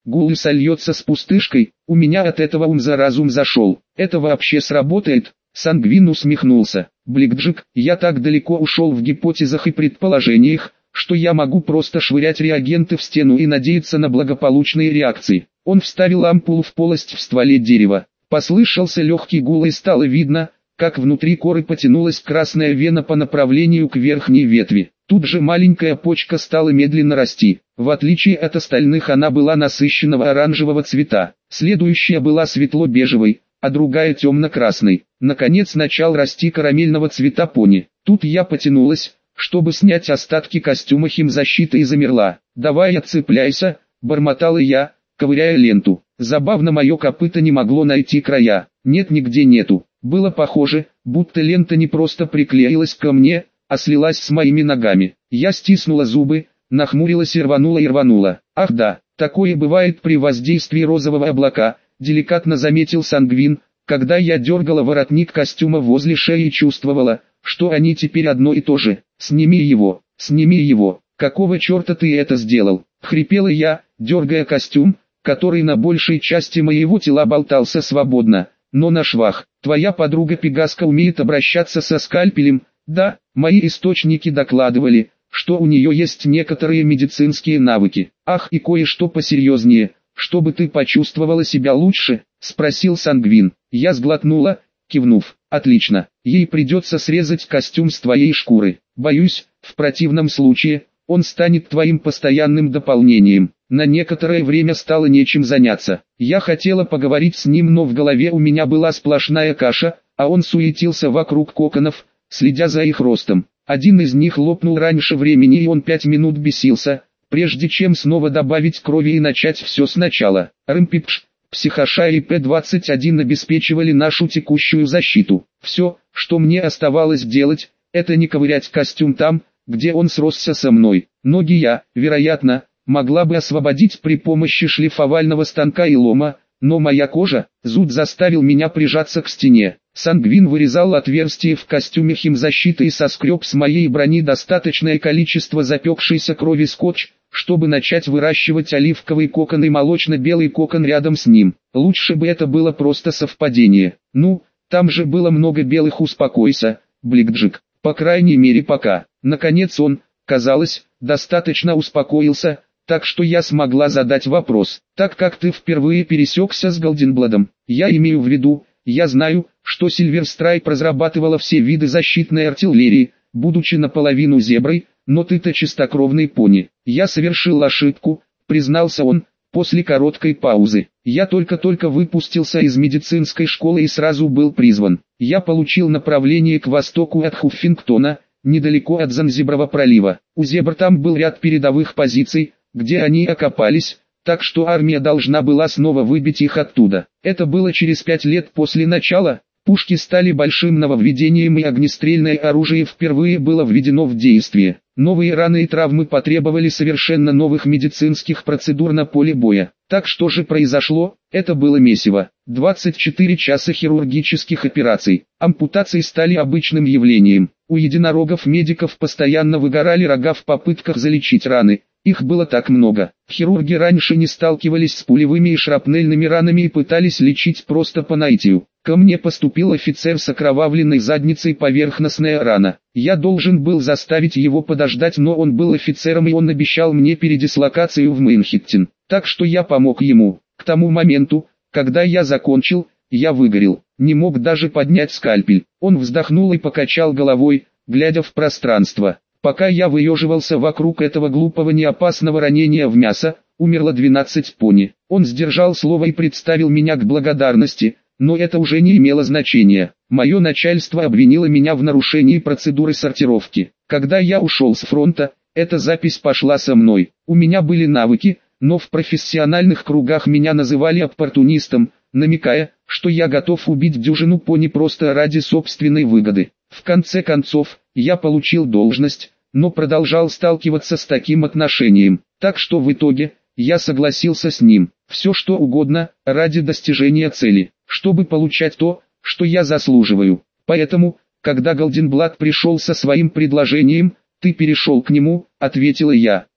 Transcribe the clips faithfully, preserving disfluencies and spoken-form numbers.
гул и сольется с пустышкой, у меня от этого ум за разум зашел. Это вообще сработает? Сангвин усмехнулся. Бликджик, я так далеко ушел в гипотезах и предположениях, что я могу просто швырять реагенты в стену и надеяться на благополучные реакции. Он вставил ампулу в полость в стволе дерева. Послышался легкий гул и стало видно, как внутри коры потянулась красная вена по направлению к верхней ветви. Тут же маленькая почка стала медленно расти. В отличие от остальных она была насыщенного оранжевого цвета. Следующая была светло-бежевой, а другая темно-красной. Наконец начал расти карамельного цвета пони. Тут я потянулась, чтобы снять остатки костюма химзащиты и замерла. «Давай отцепляйся», — бормотала я, ковыряя ленту. Забавно, мое копыто не могло найти края. Нет, нигде нету. Было похоже, будто лента не просто приклеилась ко мне, а слилась с моими ногами. Я стиснула зубы, нахмурилась и рванула и рванула. «Ах да, такое бывает при воздействии розового облака», — деликатно заметил Сангвин, когда я дергала воротник костюма возле шеи и чувствовала, что они теперь одно и то же. «Сними его, сними его, какого черта ты это сделал?» — хрипела я, дергая костюм, который на большей части моего тела болтался свободно, но на швах. «Твоя подруга Пегаска умеет обращаться со скальпелем?» «Да, мои источники докладывали, что у нее есть некоторые медицинские навыки. Ах, и кое-что посерьезнее, чтобы ты почувствовала себя лучше?» — спросил Сангвин. Я сглотнула, кивнув. «Отлично, ей придется срезать костюм с твоей шкуры. Боюсь, в противном случае, он станет твоим постоянным дополнением». На некоторое время стало нечем заняться. Я хотела поговорить с ним, но в голове у меня была сплошная каша, а он суетился вокруг коконов, следя за их ростом. Один из них лопнул раньше времени, и он пять минут бесился, прежде чем снова добавить крови и начать все сначала. Рымпипш, Психоша и П двадцать один обеспечивали нашу текущую защиту. Все, что мне оставалось делать, это не ковырять костюм там, где он сросся со мной. Ноги я, вероятно, могла бы освободить при помощи шлифовального станка и лома, но моя кожа, зуд заставил меня прижаться к стене. Сангвин вырезал отверстие в костюме химзащиты и соскреб с моей брони достаточное количество запекшейся крови скотч, чтобы начать выращивать оливковый кокон и молочно-белый кокон рядом с ним. Лучше бы это было просто совпадение. Ну, там же было много белых. Успокойся, Бликджик, по крайней мере пока. Наконец он, казалось, достаточно успокоился, так что я смогла задать вопрос. Так как ты впервые пересекся с Голденбладом, я имею в виду, я знаю, что Сильверстрайп разрабатывала все виды защитной артиллерии, будучи наполовину зеброй, но ты-то чистокровный пони. Я совершил ошибку, признался он, после короткой паузы. Я только-только выпустился из медицинской школы и сразу был призван. Я получил направление к востоку от Хуффингтона, недалеко от Занзиброва пролива. У зебр там был ряд передовых позиций, где они окопались, так что армия должна была снова выбить их оттуда. Это было через пять лет после начала. Пушки стали большим нововведением, и огнестрельное оружие впервые было введено в действие. Новые раны и травмы потребовали совершенно новых медицинских процедур на поле боя. Так что же произошло? Это было месиво. двадцать четыре часа хирургических операций. Ампутации стали обычным явлением. У единорогов-медиков постоянно выгорали рога в попытках залечить раны. Их было так много. Хирурги раньше не сталкивались с пулевыми и шрапнельными ранами и пытались лечить просто по наитию. Ко мне поступил офицер с окровавленной задницей, поверхностная рана. Я должен был заставить его подождать, но он был офицером и он обещал мне передислокацию в Мейнхеттен. Так что я помог ему. К тому моменту, когда я закончил, я выгорел. Не мог даже поднять скальпель. Он вздохнул и покачал головой, глядя в пространство. Пока я выеживался вокруг этого глупого неопасного ранения в мясо, умерло двенадцать пони. Он сдержал слово и представил меня к благодарности, но это уже не имело значения. Мое начальство обвинило меня в нарушении процедуры сортировки. Когда я ушел с фронта, эта запись пошла со мной. У меня были навыки, но в профессиональных кругах меня называли оппортунистом, намекая, что я готов убить дюжину пони просто ради собственной выгоды. В конце концов, я получил должность, но продолжал сталкиваться с таким отношением. Так что в итоге, я согласился с ним. Все что угодно, ради достижения цели, чтобы получать то, что я заслуживаю. Поэтому, когда Голденблад пришел со своим предложением, ты перешел к нему, ответила я.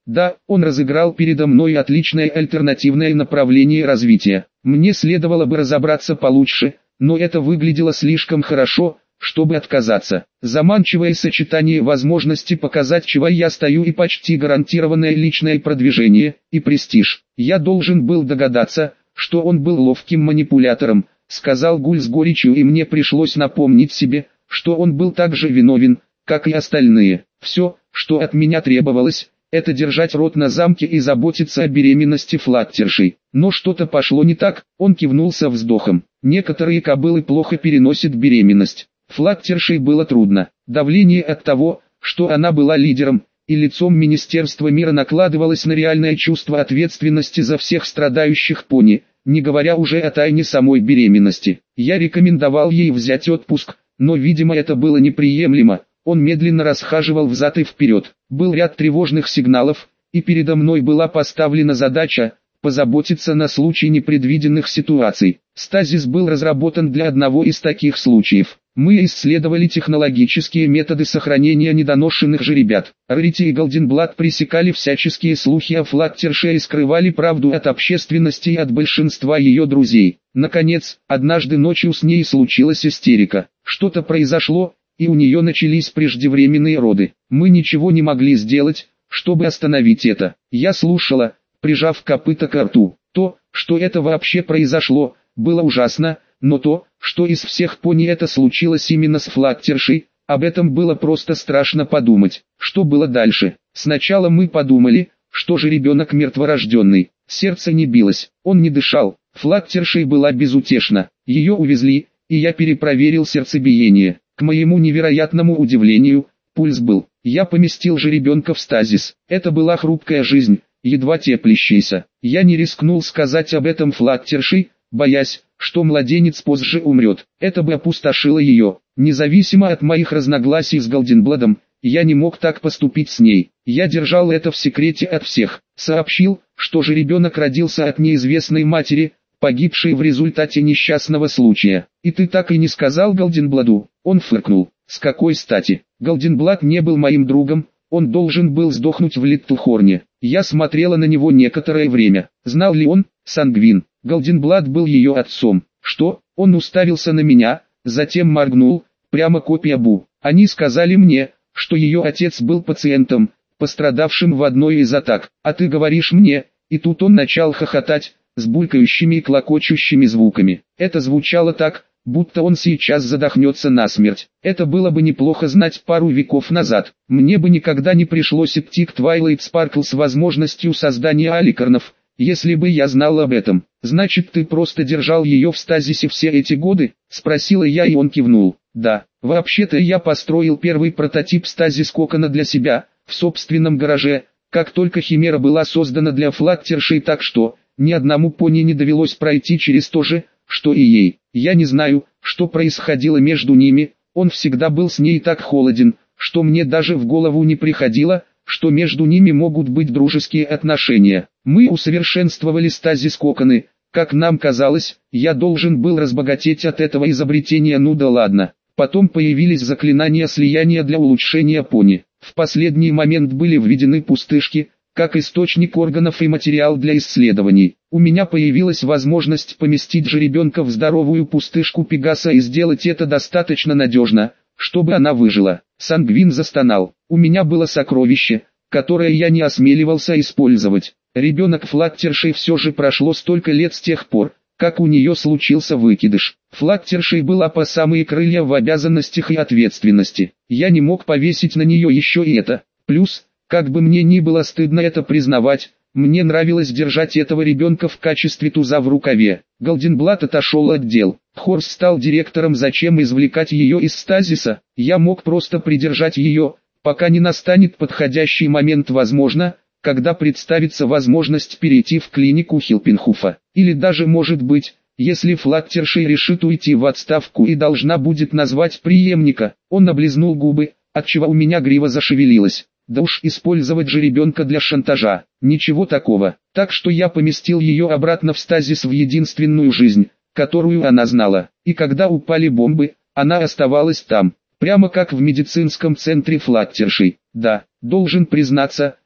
Да, он разыграл передо мной отличное альтернативное направление развития. Мне следовало бы разобраться получше, но это выглядело слишком хорошо, чтобы отказаться. Заманчивое сочетание возможности показать, чего я стою, и почти гарантированное личное продвижение и престиж. Я должен был догадаться, что он был ловким манипулятором, сказал Гуль с горечью, и мне пришлось напомнить себе, что он был так же виновен, как и остальные. Все, что от меня требовалось, это держать рот на замке и заботиться о беременности Флаттершей. Но что-то пошло не так, он кивнул со вздохом. Некоторые кобылы плохо переносят беременность. Флаттершей было трудно. Давление от того, что она была лидером и лицом Министерства мира, накладывалось на реальное чувство ответственности за всех страдающих пони, не говоря уже о тайне самой беременности. Я рекомендовал ей взять отпуск, но, видимо, это было неприемлемо. Он медленно расхаживал взад и вперед. Был ряд тревожных сигналов, и передо мной была поставлена задача позаботиться на случай непредвиденных ситуаций. Стазис был разработан для одного из таких случаев. Мы исследовали технологические методы сохранения недоношенных жеребят. Рарити и Голденблат пресекали всяческие слухи о Флаттерше и скрывали правду от общественности и от большинства ее друзей. Наконец, однажды ночью с ней случилась истерика. Что-то произошло, и у нее начались преждевременные роды. Мы ничего не могли сделать, чтобы остановить это. Я слушала, прижав копыто к рту. То, что это вообще произошло, было ужасно, но то, что из всех пони это случилось именно с Флаттершей, об этом было просто страшно подумать. Что было дальше? Сначала мы подумали, что же ребенок мертворожденный. Сердце не билось, он не дышал. Флаттершей была безутешна. Ее увезли, и я перепроверил сердцебиение. К моему невероятному удивлению, пульс был. Я поместил жеребенка в стазис. Это была хрупкая жизнь, едва теплящаяся. Я не рискнул сказать об этом Флаттершей, боясь, что младенец позже умрет. Это бы опустошило ее. Независимо от моих разногласий с Голденбладом, я не мог так поступить с ней. Я держал это в секрете от всех. Сообщил, что же ребенок родился от неизвестной матери, погибшей в результате несчастного случая. И ты так и не сказал Голденбладу? Он фыркнул. С какой стати? Голденблад не был моим другом, он должен был сдохнуть в Литтлхорне. Я смотрела на него некоторое время. Знал ли он, Сангвин? Голденблад был ее отцом. Что? Он уставился на меня, затем моргнул, прямо копия Бу. Они сказали мне, что ее отец был пациентом, пострадавшим в одной из атак. А ты говоришь мне, и тут он начал хохотать, с булькающими и клокочущими звуками. Это звучало так, будто он сейчас задохнется насмерть. Это было бы неплохо знать пару веков назад. Мне бы никогда не пришлось идти к Твайлайт Спаркл с возможностью создания аликарнов, если бы я знал об этом. Значит, ты просто держал ее в стазисе все эти годы? Спросила я, и он кивнул. Да, вообще-то я построил первый прототип стазис-кокона для себя, в собственном гараже, как только Химера была создана для Флаттершей, так что ни одному пони не довелось пройти через то же, что и ей. Я не знаю, что происходило между ними, он всегда был с ней так холоден, что мне даже в голову не приходило, что между ними могут быть дружеские отношения. Мы усовершенствовали стазис-коконы, как нам казалось, я должен был разбогатеть от этого изобретения, ну да ладно. Потом появились заклинания слияния для улучшения пони. В последний момент были введены пустышки, как источник органов и материал для исследований. У меня появилась возможность поместить жеребенка в здоровую пустышку Пегаса и сделать это достаточно надежно, чтобы она выжила. Сангвин застонал. У меня было сокровище, которое я не осмеливался использовать. Ребенок Флаттершей все же прошло столько лет с тех пор, как у нее случился выкидыш. Флаттершей была по самые крылья в обязанностях и ответственности. Я не мог повесить на нее еще и это. Плюс, как бы мне ни было стыдно это признавать, мне нравилось держать этого ребенка в качестве туза в рукаве. Голденблат отошел от дел. Хорс стал директором. Зачем извлекать ее из стазиса? Я мог просто придержать ее, пока не настанет подходящий момент, возможно, когда представится возможность перейти в клинику Хилпенхуфа. Или даже, может быть, если Флаттершей решит уйти в отставку и должна будет назвать преемника. Он облизнул губы, отчего у меня грива зашевелилась. Да уж, использовать же ребенка для шантажа. Ничего такого. Так что я поместил ее обратно в стазис, в единственную жизнь, которую она знала. И когда упали бомбы, она оставалась там. Прямо как в медицинском центре Флаттершей. Да, должен признаться,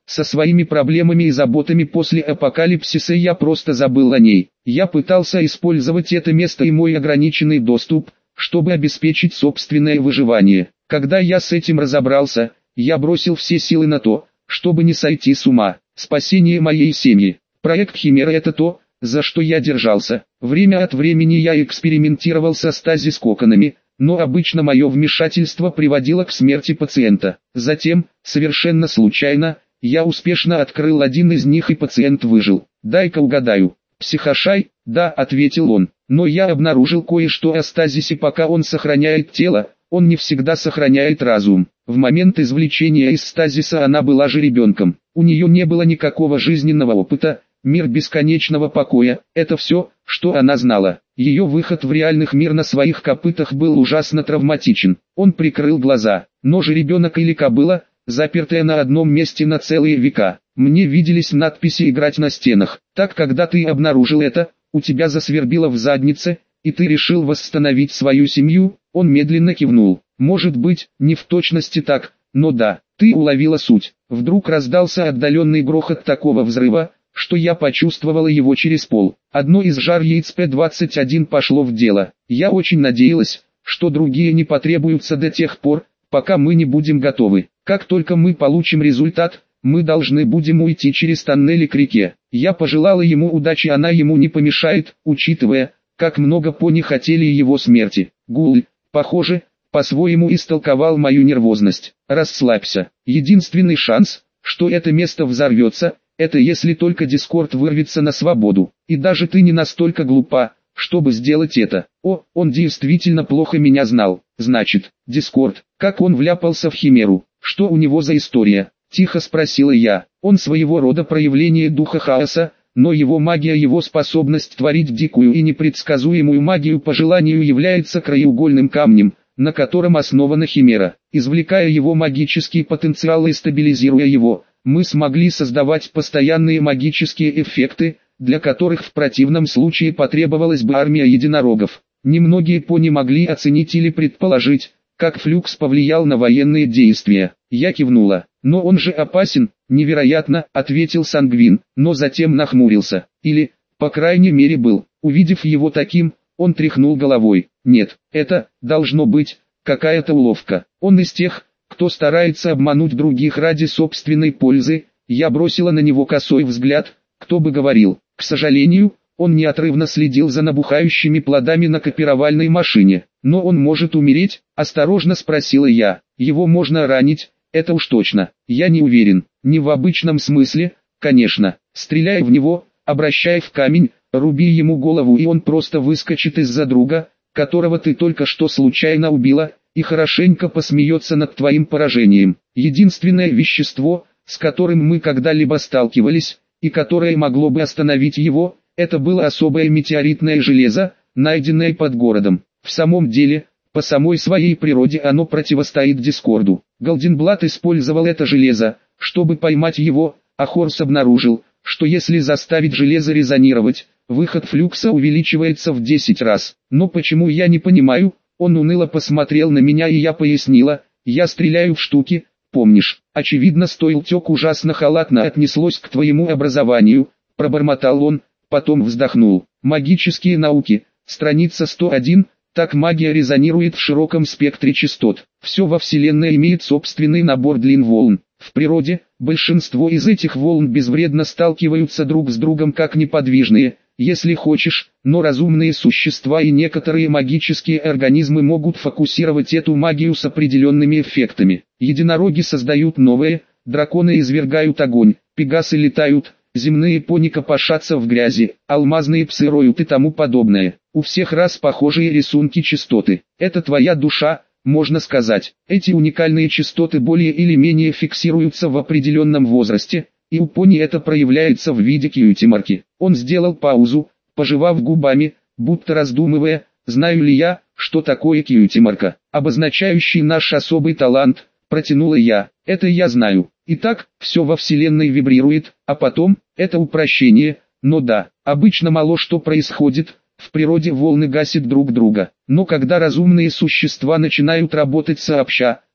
Со своими проблемами и заботами после апокалипсиса я просто забыл о ней. Я пытался использовать это место и мой ограниченный доступ, чтобы обеспечить собственное выживание. Когда я с этим разобрался, я бросил все силы на то, чтобы не сойти с ума. Спасение моей семьи. Проект Химера — это то, за что я держался. Время от времени я экспериментировал со стазис-коконами, но обычно мое вмешательство приводило к смерти пациента. Затем, совершенно случайно, я успешно открыл один из них и пациент выжил. «Дай-ка угадаю. Психошай?» «Да», — ответил он. «Но я обнаружил кое-что о стазисе. Пока он сохраняет тело, он не всегда сохраняет разум. В момент извлечения из стазиса она была же ребенком. У нее не было никакого жизненного опыта. Мир бесконечного покоя — это все, что она знала. Ее выход в реальных мир на своих копытах был ужасно травматичен. Он прикрыл глаза. Но же ребенок или кобыла, запертая на одном месте на целые века. Мне виделись надписи «играть на стенах». Так, когда ты обнаружил это, у тебя засвербило в заднице, и ты решил восстановить свою семью. Он медленно кивнул. Может быть, не в точности так, но да, ты уловила суть. Вдруг раздался отдаленный грохот такого взрыва, что я почувствовала его через пол. Одно из жар яиц П двадцать один пошло в дело. Я очень надеялась, что другие не потребуются до тех пор, пока мы не будем готовы. Как только мы получим результат, мы должны будем уйти через тоннели к реке. Я пожелала ему удачи, она ему не помешает, учитывая, как много пони хотели его смерти. Гуль, похоже, по-своему истолковал мою нервозность. Расслабься. Единственный шанс, что это место взорвется, это если только Дискорд вырвется на свободу. И даже ты не настолько глупа, чтобы сделать это. О, он действительно плохо меня знал. Значит, Дискорд, как он вляпался в Химеру? Что у него за история? Тихо спросила я. Он своего рода проявление духа хаоса, но его магия, его способность творить дикую и непредсказуемую магию по желанию является краеугольным камнем, на котором основана Химера. Извлекая его магический потенциал и стабилизируя его, мы смогли создавать постоянные магические эффекты, для которых в противном случае потребовалась бы армия единорогов. Немногие пони могли оценить или предположить, как флюкс повлиял на военные действия. Я кивнула. «Но он же опасен, невероятно», — ответил Сангвин, но затем нахмурился. Или, по крайней мере, был. Увидев его таким, он тряхнул головой. «Нет, это, должно быть, какая-то уловка. Он из тех, кто старается обмануть других ради собственной пользы». Я бросила на него косой взгляд, кто бы говорил. К сожалению, он неотрывно следил за набухающими плодами на копировальной машине. «Но он может умереть?» – осторожно спросила я. «Его можно ранить, это уж точно. Я не уверен. Не в обычном смысле, конечно. Стреляй в него, обращай в камень, руби ему голову, и он просто выскочит из-за друга, которого ты только что случайно убила, и хорошенько посмеется над твоим поражением. Единственное вещество, с которым мы когда-либо сталкивались, и которое могло бы остановить его, это было особое метеоритное железо, найденное под городом. В самом деле, по самой своей природе оно противостоит Дискорду. Голденблат использовал это железо, чтобы поймать его, а Хорс обнаружил, что если заставить железо резонировать, выход флюкса увеличивается в десять раз. Но почему, я не понимаю? Он уныло посмотрел на меня, и я пояснила: я стреляю в штуки, помнишь? Очевидно, Стоилтек ужасно халатно отнеслось к твоему образованию, пробормотал он, потом вздохнул. Магические науки, страница сто один. Так магия резонирует в широком спектре частот. Все во Вселенной имеет собственный набор длин волн. В природе, большинство из этих волн безвредно сталкиваются друг с другом как неподвижные, если хочешь, но разумные существа и некоторые магические организмы могут фокусировать эту магию с определенными эффектами. Единороги создают новые, драконы извергают огонь, пегасы летают, земные пони копошатся в грязи, алмазные псы роют и тому подобное. У всех рас похожие рисунки частоты. Это твоя душа, можно сказать. Эти уникальные частоты более или менее фиксируются в определенном возрасте, и у пони это проявляется в виде кьюти-марки. Он сделал паузу, пожевав губами, будто раздумывая, знаю ли я, что такое кьюти-марка, обозначающий наш особый талант, протянула я. Это я знаю. Итак, все во Вселенной вибрирует, а потом, это упрощение, но да, обычно мало что происходит, в природе волны гасят друг друга. Но когда разумные существа начинают работать сообща,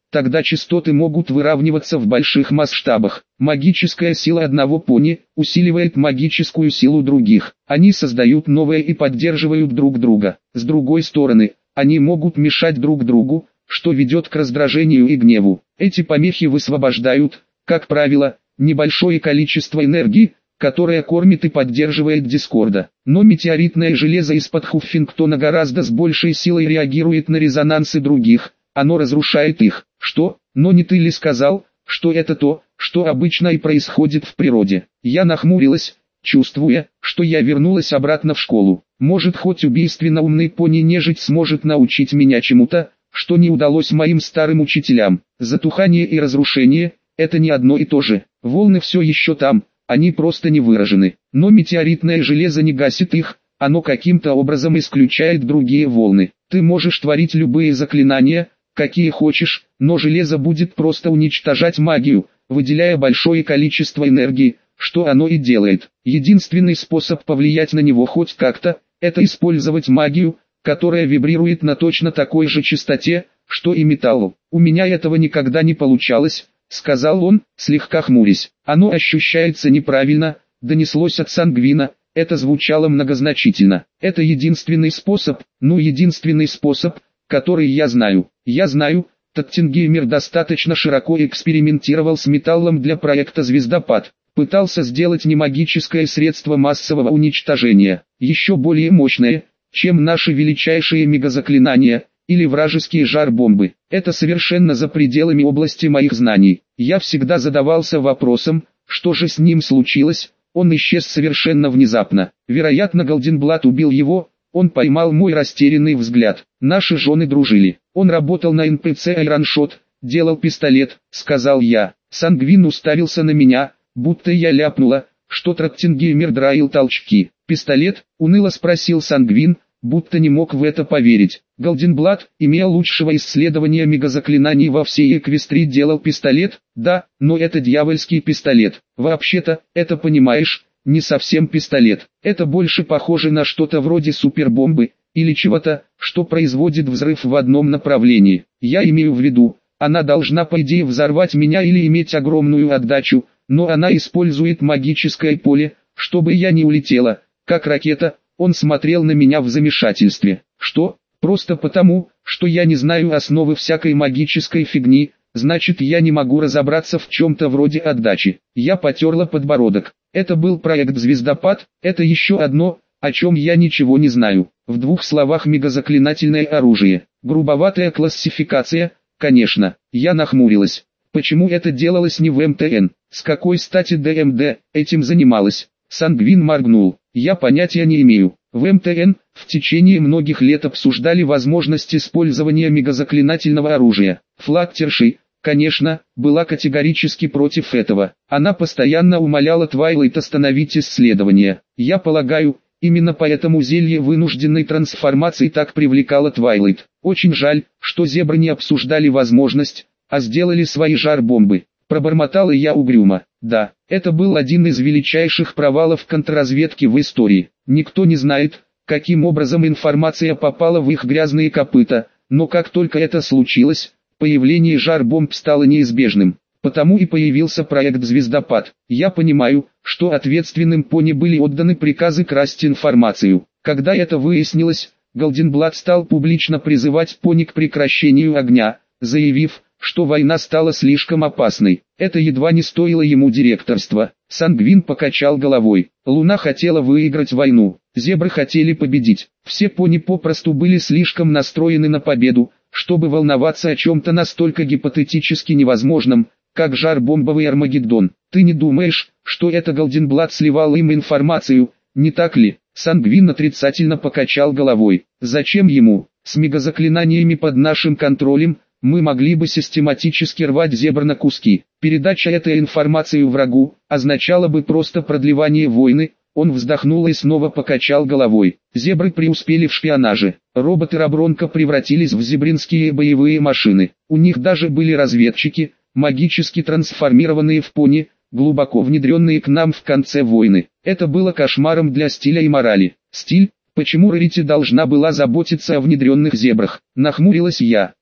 тогда частоты могут выравниваться в больших масштабах. Магическая сила одного пони усиливает магическую силу других. Они создают новое и поддерживают друг друга. С другой стороны, они могут мешать друг другу, что ведет к раздражению и гневу. Эти помехи высвобождают, как правило, небольшое количество энергии, которая кормит и поддерживает дискорда. Но метеоритное железо из-под Хуффингтона гораздо с большей силой реагирует на резонансы других, оно разрушает их. Что? Но не ты ли сказал, что это то, что обычно и происходит в природе? Я нахмурилась, чувствуя, что я вернулась обратно в школу. Может, хоть убийственно умный пони-нежить сможет научить меня чему-то, что не удалось моим старым учителям. Затухание и разрушение – это не одно и то же. Волны все еще там. Они просто не выражены, но метеоритное железо не гасит их, оно каким-то образом исключает другие волны. Ты можешь творить любые заклинания, какие хочешь, но железо будет просто уничтожать магию, выделяя большое количество энергии, что оно и делает. Единственный способ повлиять на него хоть как-то, это использовать магию, которая вибрирует на точно такой же частоте, что и металл. У меня этого никогда не получалось, сказал он, слегка хмурясь. Оно ощущается неправильно, донеслось от Сангвина, это звучало многозначительно. Это единственный способ, ну единственный способ, который я знаю. Я знаю, Тоттенгеймер достаточно широко экспериментировал с металлом для проекта «Звездопад». Пытался сделать немагическое средство массового уничтожения, еще более мощное, чем наши величайшие мегазаклинания, или вражеские жар-бомбы. Это совершенно за пределами области моих знаний. Я всегда задавался вопросом, что же с ним случилось, он исчез совершенно внезапно. Вероятно, Голденблат убил его, он поймал мой растерянный взгляд. Наши жены дружили. Он работал на эн пэ цэ Айроншот, делал пистолет, сказал я. Сангвин уставился на меня, будто я ляпнула, что Тоттенгеймер драил толчки. «Пистолет?» — уныло спросил Сангвин, будто не мог в это поверить. Голденблат, имея лучшего исследования мегазаклинаний во всей Эквестрии, делал пистолет? Да, но это дьявольский пистолет. Вообще-то, это понимаешь, не совсем пистолет. Это больше похоже на что-то вроде супербомбы, или чего-то, что производит взрыв в одном направлении. Я имею в виду, она должна по идее взорвать меня или иметь огромную отдачу, но она использует магическое поле, чтобы я не улетела, как ракета. Он смотрел на меня в замешательстве. Что? Просто потому, что я не знаю основы всякой магической фигни, значит я не могу разобраться в чем-то вроде отдачи. Я потерла подбородок. Это был проект «Звездопад», это еще одно, о чем я ничего не знаю. В двух словах, мегазаклинательное оружие. Грубоватая классификация, конечно. Я нахмурилась. Почему это делалось не в эм тэ эн? С какой стати дэ эм дэ этим занималась? Сангвин моргнул. Я понятия не имею. В эм тэ эн в течение многих лет обсуждали возможность использования мегазаклинательного оружия. Флаттерши, конечно, была категорически против этого. Она постоянно умоляла Твайлайт остановить исследования. Я полагаю, именно поэтому зелье вынужденной трансформации так привлекало Твайлайт. Очень жаль, что зебры не обсуждали возможность, а сделали свои жар-бомбы. Пробормотала я угрюмо. Да, это был один из величайших провалов контрразведки в истории. Никто не знает, каким образом информация попала в их грязные копыта, но как только это случилось, появление жар-бомб стало неизбежным. Потому и появился проект «Звездопад». Я понимаю, что ответственным пони были отданы приказы красть информацию. Когда это выяснилось, Голденблат стал публично призывать пони к прекращению огня, заявив, что война стала слишком опасной. Это едва не стоило ему директорства. Сангвин покачал головой. Луна хотела выиграть войну, зебры хотели победить. Все пони попросту были слишком настроены на победу, чтобы волноваться о чем-то настолько гипотетически невозможном, как жар-бомбовый Армагеддон. Ты не думаешь, что это Голденблат сливал им информацию, не так ли? Сангвин отрицательно покачал головой. Зачем ему? С мегазаклинаниями под нашим контролем мы могли бы систематически рвать зебр на куски. Передача этой информации врагу означала бы просто продлевание войны. Он вздохнул и снова покачал головой. Зебры преуспели в шпионаже. Роботы Робронка превратились в зебринские боевые машины. У них даже были разведчики, магически трансформированные в пони, глубоко внедренные к нам в конце войны. Это было кошмаром для стиля и морали. Стиль? Почему Рарити должна была заботиться о внедренных зебрах? Нахмурилась я.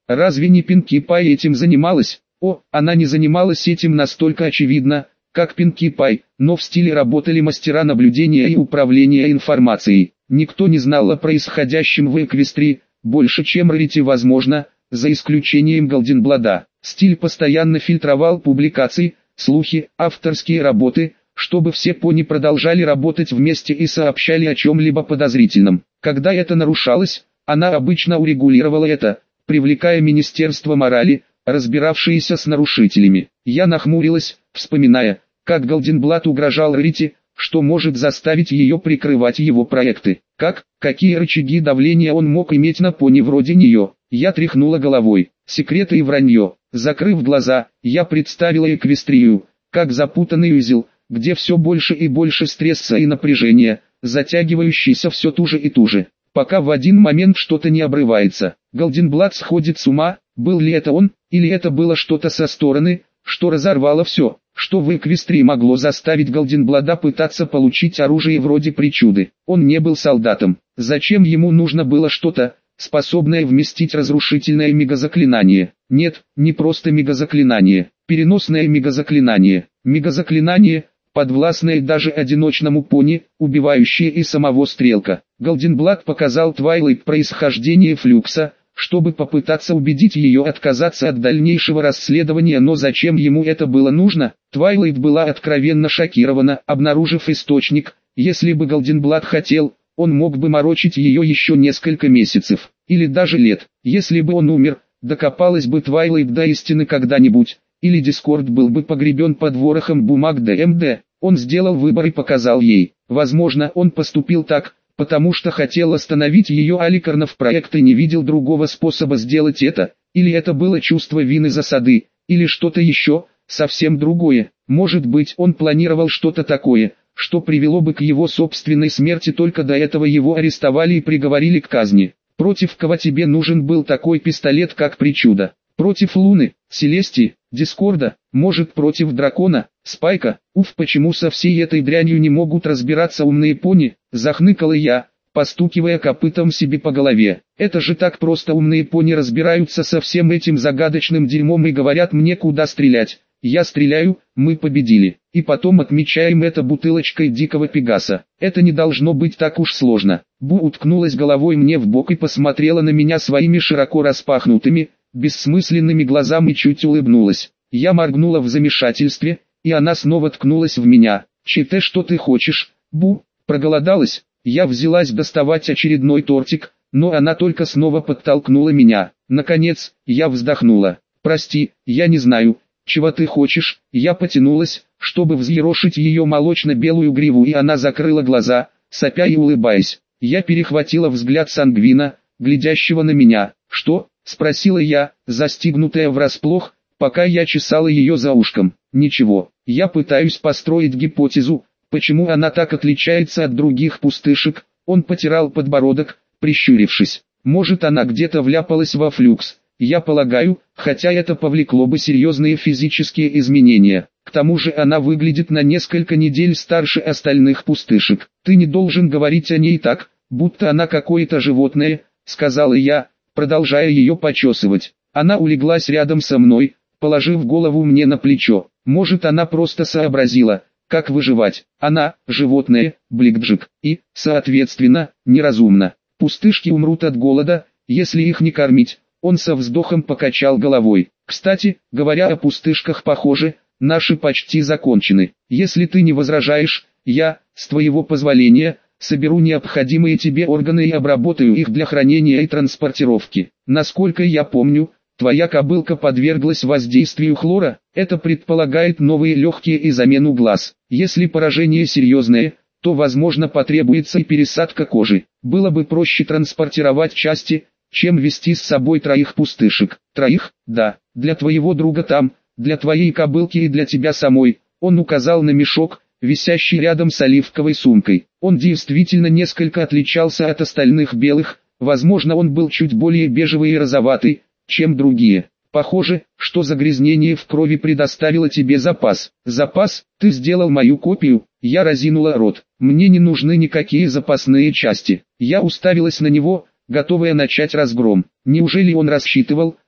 Разве не Пинки Пай этим занималась? О, она не занималась этим настолько очевидно, как Пинки Пай, но в стиле работали мастера наблюдения и управления информацией. Никто не знал о происходящем в Эквестрии, больше чем Рарити возможно, за исключением Голденблада. Стиль постоянно фильтровал публикации, слухи, авторские работы, чтобы все пони продолжали работать вместе и сообщали о чем-либо подозрительном. Когда это нарушалось, она обычно урегулировала это, привлекая Министерство морали, разбиравшееся с нарушителями. Я нахмурилась, вспоминая, как Голденблад угрожал Рарити, что может заставить ее прикрывать его проекты. Как, какие рычаги давления он мог иметь на пони вроде нее? Я тряхнула головой. Секреты и вранье. Закрыв глаза, я представила Эквестрию, как запутанный узел, где все больше и больше стресса и напряжения, затягивающийся все туже и туже, пока в один момент что-то не обрывается. Голденблад сходит с ума, был ли это он, или это было что-то со стороны, что разорвало все, что в Эквестрии могло заставить Голденблада пытаться получить оружие вроде причуды. Он не был солдатом. Зачем ему нужно было что-то, способное вместить разрушительное мегазаклинание? Нет, не просто мегазаклинание, переносное мегазаклинание. Мегазаклинание, подвластное даже одиночному пони, убивающее и самого Стрелка. Голденблад показал Твайлайт происхождение Флюкса, чтобы попытаться убедить ее отказаться от дальнейшего расследования, но зачем ему это было нужно? Твайлайт была откровенно шокирована, обнаружив источник. Если бы Голденблад хотел, он мог бы морочить ее еще несколько месяцев, или даже лет. Если бы он умер, докопалась бы Твайлайт до истины когда-нибудь, или Дискорд был бы погребен под ворохом бумаг ДМД. Он сделал выбор и показал ей. Возможно, он поступил так, потому что хотел остановить ее Аликарнов проект и не видел другого способа сделать это, или это было чувство вины за сады, или что-то еще, совсем другое. Может быть, он планировал что-то такое, что привело бы к его собственной смерти, только до этого его арестовали и приговорили к казни. Против кого тебе нужен был такой пистолет, как Причуда? Против Луны, Селестии, Дискорда, может против Дракона, Спайка? Уф, почему со всей этой дрянью не могут разбираться умные пони? Захныкала я, постукивая копытом себе по голове. Это же так просто, умные пони разбираются со всем этим загадочным дерьмом и говорят мне, куда стрелять. Я стреляю, мы победили. И потом отмечаем это бутылочкой дикого пегаса. Это не должно быть так уж сложно. Бу уткнулась головой мне в бок и посмотрела на меня своими широко распахнутыми, бессмысленными глазами и чуть улыбнулась. Я моргнула в замешательстве, и она снова ткнулась в меня. «Чите, что ты хочешь, Бу?» Проголодалась? Я взялась доставать очередной тортик, но она только снова подтолкнула меня. Наконец, я вздохнула. «Прости, я не знаю, чего ты хочешь?» Я потянулась, чтобы взъерошить ее молочно-белую гриву, и она закрыла глаза, сопя и улыбаясь. Я перехватила взгляд Сангвина, глядящего на меня. «Что?» — спросила я, застигнутая врасплох, пока я чесала ее за ушком. «Ничего, я пытаюсь построить гипотезу, почему она так отличается от других пустышек». Он потирал подбородок, прищурившись. «Может, она где-то вляпалась во флюкс. Я полагаю, хотя это повлекло бы серьезные физические изменения. К тому же она выглядит на несколько недель старше остальных пустышек. Ты не должен говорить о ней так, будто она какое-то животное», — сказала я, продолжая ее почесывать. Она улеглась рядом со мной, положив голову мне на плечо. Может, она просто сообразила, как выживать. Она – животное, Бликджик, и, соответственно, неразумна. Пустышки умрут от голода, если их не кормить. Он со вздохом покачал головой. Кстати, говоря о пустышках, похоже, наши почти закончены. Если ты не возражаешь, я, с твоего позволения, соберу необходимые тебе органы и обработаю их для хранения и транспортировки. Насколько я помню, твоя кобылка подверглась воздействию хлора. Это предполагает новые легкие и замену глаз. Если поражение серьезное, то возможно потребуется и пересадка кожи. Было бы проще транспортировать части, чем вести с собой троих пустышек. Троих? Да, для твоего друга там, для твоей кобылки и для тебя самой. Он указал на мешок, висящий рядом с оливковой сумкой. Он действительно несколько отличался от остальных белых, возможно, он был чуть более бежевый и розоватый, чем другие. Похоже, что загрязнение в крови предоставило тебе запас. Запас? Ты сделал мою копию? Я разинула рот. Мне не нужны никакие запасные части. Я уставилась на него, готовая начать разгром. Неужели он рассчитывал,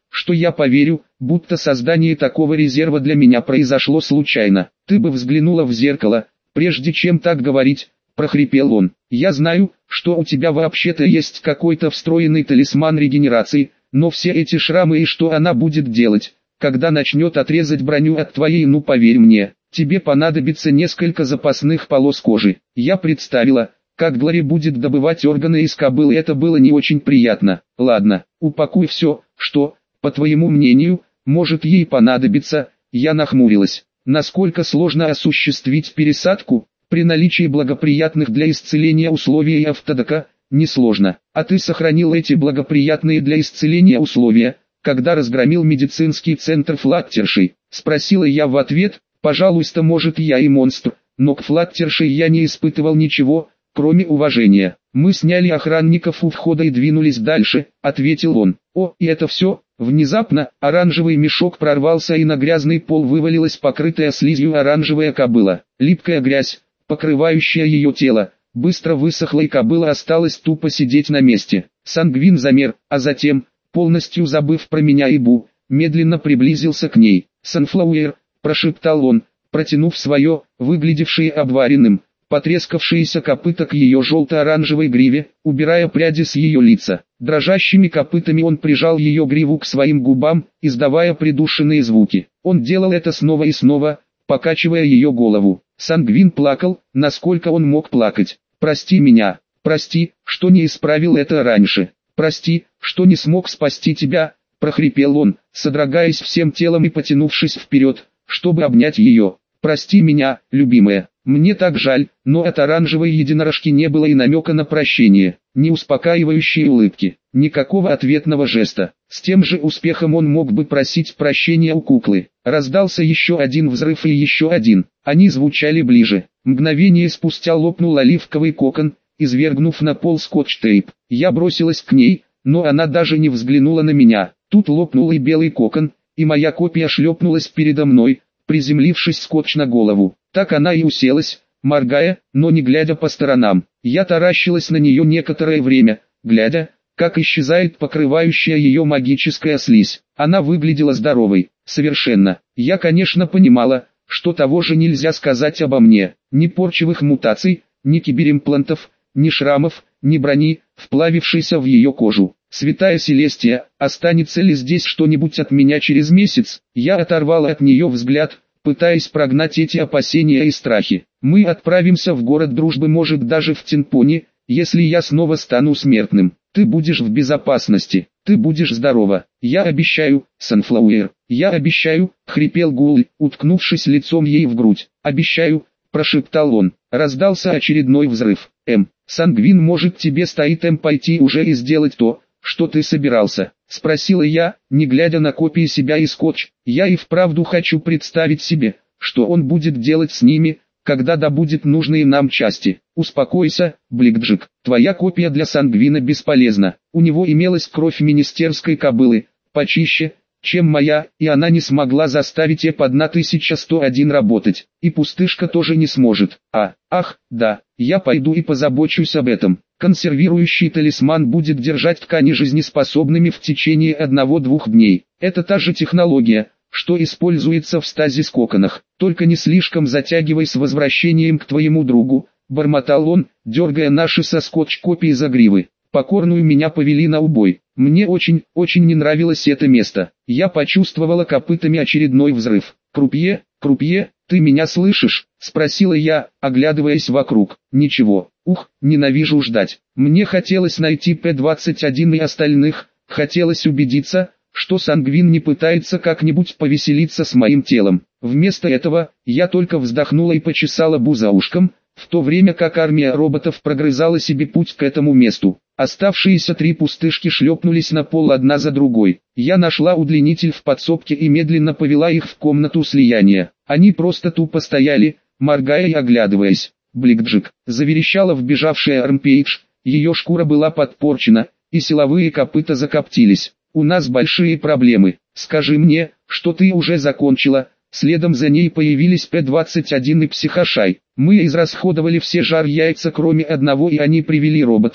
что я поверю, будто создание такого резерва для меня произошло случайно. Ты бы взглянула в зеркало, прежде чем так говорить, прохрипел он. Я знаю, что у тебя вообще-то есть какой-то встроенный талисман регенерации, но все эти шрамы и что она будет делать, когда начнет отрезать броню от твоей, ну поверь мне, тебе понадобится несколько запасных полос кожи. Я представила, как Глори будет добывать органы из кобылы, это было не очень приятно. Ладно, упакуй все, что, по твоему мнению, может ей понадобиться. Я нахмурилась. Насколько сложно осуществить пересадку, при наличии благоприятных для исцеления условий автодака? Несложно. А ты сохранил эти благоприятные для исцеления условия, когда разгромил медицинский центр Флаттерши? Спросила я в ответ. Пожалуйста, может я и монстр, но к Флаттерши я не испытывал ничего, кроме уважения. Мы сняли охранников у входа и двинулись дальше, ответил он. О, и это все? Внезапно, оранжевый мешок прорвался и на грязный пол вывалилась покрытая слизью оранжевая кобыла. Липкая грязь, покрывающая ее тело, быстро высохла и кобыла осталась тупо сидеть на месте. Сангвин замер, а затем, полностью забыв про меня и Бу, медленно приблизился к ней. «Санфлауэр», прошептал он, протянув свое, выглядевшее обваренным, потрескавшиеся копыта к ее желто-оранжевой гриве, убирая пряди с ее лица. Дрожащими копытами он прижал ее гриву к своим губам, издавая придушенные звуки. Он делал это снова и снова, покачивая ее голову. Сангвин плакал, насколько он мог плакать. «Прости меня, прости, что не исправил это раньше. Прости, что не смог спасти тебя», прохрипел он, содрогаясь всем телом и потянувшись вперед, чтобы обнять ее. «Прости меня, любимая. Мне так жаль», но от оранжевой единорожки не было и намека на прощение, ни успокаивающей улыбки, никакого ответного жеста. С тем же успехом он мог бы просить прощения у куклы. Раздался еще один взрыв и еще один. Они звучали ближе. Мгновение спустя лопнул оливковый кокон, извергнув на пол скотч-тейп. Я бросилась к ней, но она даже не взглянула на меня. Тут лопнул и белый кокон, и моя копия шлепнулась передо мной, приземлившись скотч на голову. Так она и уселась, моргая, но не глядя по сторонам. Я таращилась на нее некоторое время, глядя, как исчезает покрывающая ее магическая слизь. Она выглядела здоровой, совершенно. Я, конечно, понимала, что того же нельзя сказать обо мне. Ни порчевых мутаций, ни киберимплантов, ни шрамов, ни брони, вплавившейся в ее кожу. Святая Селестия, останется ли здесь что-нибудь от меня через месяц? Я оторвала от нее взгляд, пытаясь прогнать эти опасения и страхи. Мы отправимся в город дружбы, может даже в Тинпоне, если я снова стану смертным. Ты будешь в безопасности, ты будешь здорова. Я обещаю, Санфлауэр, я обещаю, хрипел Гул, уткнувшись лицом ей в грудь. Обещаю, прошептал он. Раздался очередной взрыв. М. Сангвин, может тебе стоит М пойти уже и сделать то, что ты собирался? Спросила я, не глядя на копии себя и скотч. Я и вправду хочу представить себе, что он будет делать с ними, когда добудет нужные нам части. Успокойся, Бликджик, твоя копия для Сангвина бесполезна. У него имелась кровь министерской кобылы, почище, чем моя, и она не смогла заставить Э П тысяча сто один работать. И пустышка тоже не сможет. А, ах, да, я пойду и позабочусь об этом. Консервирующий талисман будет держать ткани жизнеспособными в течение одного-двух дней. Это та же технология, что используется в стазис-коконах. Только не слишком затягивай с возвращением к твоему другу, бормотал он, дергая наши со скотч-копии за гривы. Покорную меня повели на убой. Мне очень, очень не нравилось это место. Я почувствовала копытами очередной взрыв. «Крупье, крупье, ты меня слышишь?» — спросила я, оглядываясь вокруг. «Ничего. Ух, ненавижу ждать. Мне хотелось найти П двадцать один и остальных, хотелось убедиться, что Сангвин не пытается как-нибудь повеселиться с моим телом. Вместо этого, я только вздохнула и почесала Бу за ушком, в то время как армия роботов прогрызала себе путь к этому месту. Оставшиеся три пустышки шлепнулись на пол одна за другой. Я нашла удлинитель в подсобке и медленно повела их в комнату слияния. Они просто тупо стояли, моргая и оглядываясь. «Бликджик», заверещала вбежавшая Армпейдж, ее шкура была подпорчена, и силовые копыта закоптились. «У нас большие проблемы. Скажи мне, что ты уже закончила». Следом за ней появились П двадцать один и Психошай. Мы израсходовали все жар-яйца кроме одного, и они привели робота,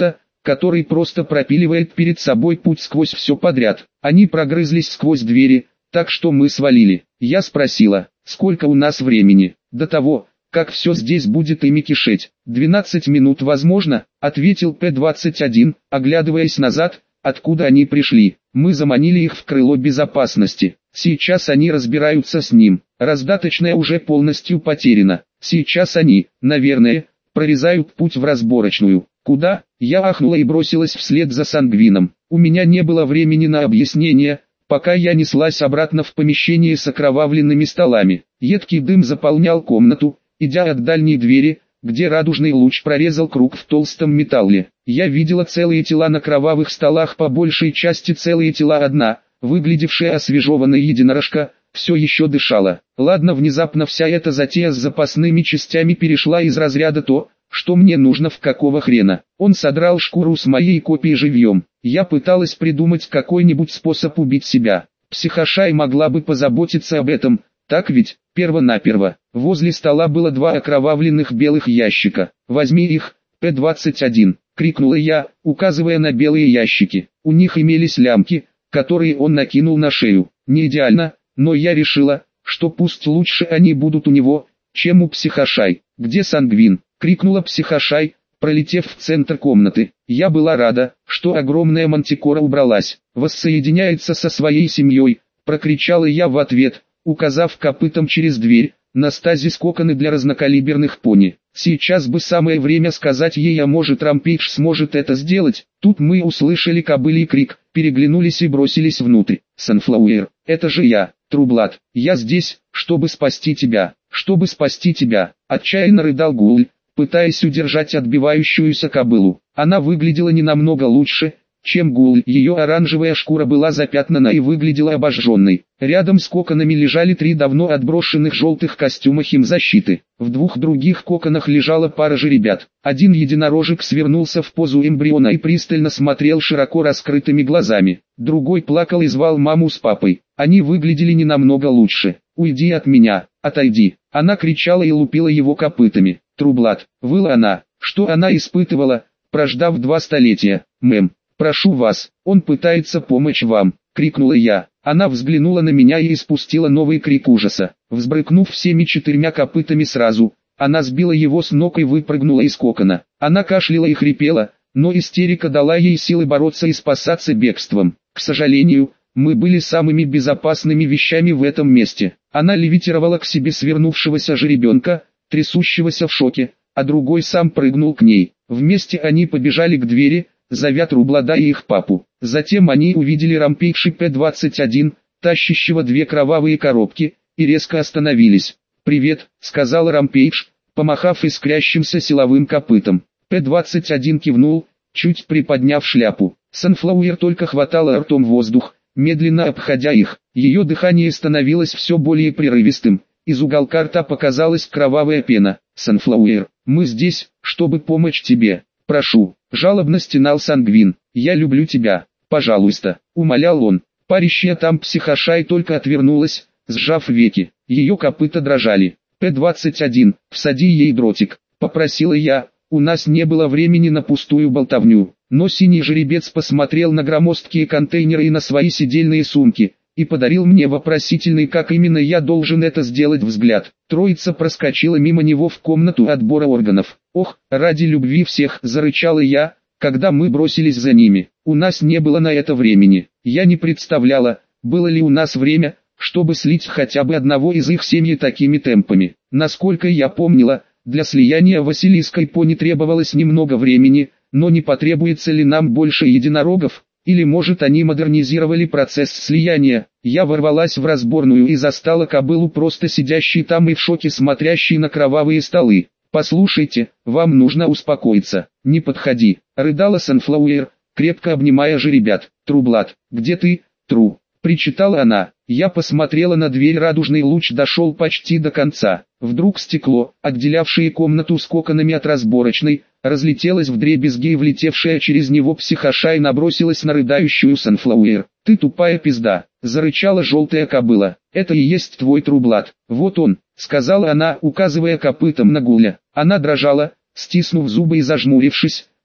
который просто пропиливает перед собой путь сквозь все подряд. Они прогрызлись сквозь двери, так что мы свалили. Я спросила, сколько у нас времени, до того, как все здесь будет ими кишеть. «Двенадцать минут возможно», — ответил П двадцать один, оглядываясь назад, откуда они пришли. Мы заманили их в крыло безопасности. Сейчас они разбираются с ним. Раздаточная уже полностью потеряна. Сейчас они, наверное, прорезают путь в разборочную. Куда? Я ахнула и бросилась вслед за Сангвином. У меня не было времени на объяснение, пока я неслась обратно в помещение с окровавленными столами. Едкий дым заполнял комнату, идя от дальней двери, где радужный луч прорезал круг в толстом металле. Я видела целые тела на кровавых столах, по большей части целые тела. Одна, выглядевшая освежеванной единорожка, все еще дышала. Ладно, внезапно вся эта затея с запасными частями перешла из разряда «то, что мне нужно, в какого хрена». Он содрал шкуру с моей копии живьем. Я пыталась придумать какой-нибудь способ убить себя. Психошай могла бы позаботиться об этом, так ведь? Первонаперво, возле стола было два окровавленных белых ящика. «Возьми их, П двадцать один», — крикнула я, указывая на белые ящики. У них имелись лямки, которые он накинул на шею. Не идеально, но я решила, что пусть лучше они будут у него, чем у Психошай. «Где Сангвин?» — крикнула Психошай, пролетев в центр комнаты. Я была рада, что огромная мантикора убралась. «Воссоединяется со своей семьей», — прокричала я в ответ, указав копытом через дверь, на стазис коконы для разнокалиберных пони. Сейчас бы самое время сказать ей, а может Рампейдж сможет это сделать. Тут мы услышали кобылий крик, переглянулись и бросились внутрь. «Санфлауэр, это же я, Трублат, я здесь, чтобы спасти тебя, чтобы спасти тебя», отчаянно рыдал Гуль, пытаясь удержать отбивающуюся кобылу. Она выглядела не намного лучше, чем Гуль. Ее оранжевая шкура была запятнана и выглядела обожженной. Рядом с коконами лежали три давно отброшенных желтых костюма химзащиты. В двух других коконах лежала пара жеребят. Один единорожек свернулся в позу эмбриона и пристально смотрел широко раскрытыми глазами. Другой плакал и звал маму с папой. Они выглядели не намного лучше. «Уйди от меня, отойди!» Она кричала и лупила его копытами. «Трублат!» — выла она. Что она испытывала, прождав два столетия? «Мэм, прошу вас, он пытается помочь вам!» — крикнула я. Она взглянула на меня и испустила новый крик ужаса. Взбрыкнув всеми четырьмя копытами сразу, она сбила его с ног и выпрыгнула из кокона. Она кашляла и хрипела, но истерика дала ей силы бороться и спасаться бегством. К сожалению, мы были самыми безопасными вещами в этом месте. Она левитировала к себе свернувшегося жеребенка, трясущегося в шоке, а другой сам прыгнул к ней. Вместе они побежали к двери, зовя Трублада и их папу. Затем они увидели Рампейдж П двадцать один, тащащего две кровавые коробки, и резко остановились. «Привет», — сказал Рампейдж, помахав искрящимся силовым копытом. П двадцать один кивнул, чуть приподняв шляпу. Санфлауэр только хватала ртом воздух, медленно обходя их. Ее дыхание становилось все более прерывистым. Из уголка рта показалась кровавая пена. «Санфлауэр, мы здесь, чтобы помочь тебе. Прошу», — жалобно стенал Сангвин. «Я люблю тебя, пожалуйста», — умолял он. Парящая там Психошай только отвернулась, сжав веки. Ее копыта дрожали. «П двадцать один, всади ей дротик», — попросила я. У нас не было времени на пустую болтовню. Но синий жеребец посмотрел на громоздкие контейнеры и на свои сидельные сумки, и подарил мне вопросительный, как именно я должен это сделать, взгляд. Троица проскочила мимо него в комнату отбора органов. «Ох, ради любви всех!» — зарычала я, когда мы бросились за ними. У нас не было на это времени. Я не представляла, было ли у нас время, чтобы слить хотя бы одного из их семьи такими темпами. Насколько я помнила, для слияния Василиска и пони требовалось немного времени, но не потребуется ли нам больше единорогов? Или может они модернизировали процесс слияния? Я ворвалась в разборную и застала кобылу, просто сидящей там и в шоке смотрящей на кровавые столы. «Послушайте, вам нужно успокоиться, не подходи», — рыдала Санфлауэр, крепко обнимая жеребят. «Трублат, где ты, Тру?» — причитала она. Я посмотрела на дверь, радужный луч дошел почти до конца. Вдруг стекло, отделявшее комнату с коконами от разборочной, разлетелось вдребезги, и влетевшая через него Психошай набросилась на рыдающую Санфлауэр. «Ты тупая пизда!» — зарычала желтая кобыла. «Это и есть твой Трублат. Вот он!» — сказала она, указывая копытом на Гуля. Она дрожала, стиснув зубы и зажмурившись,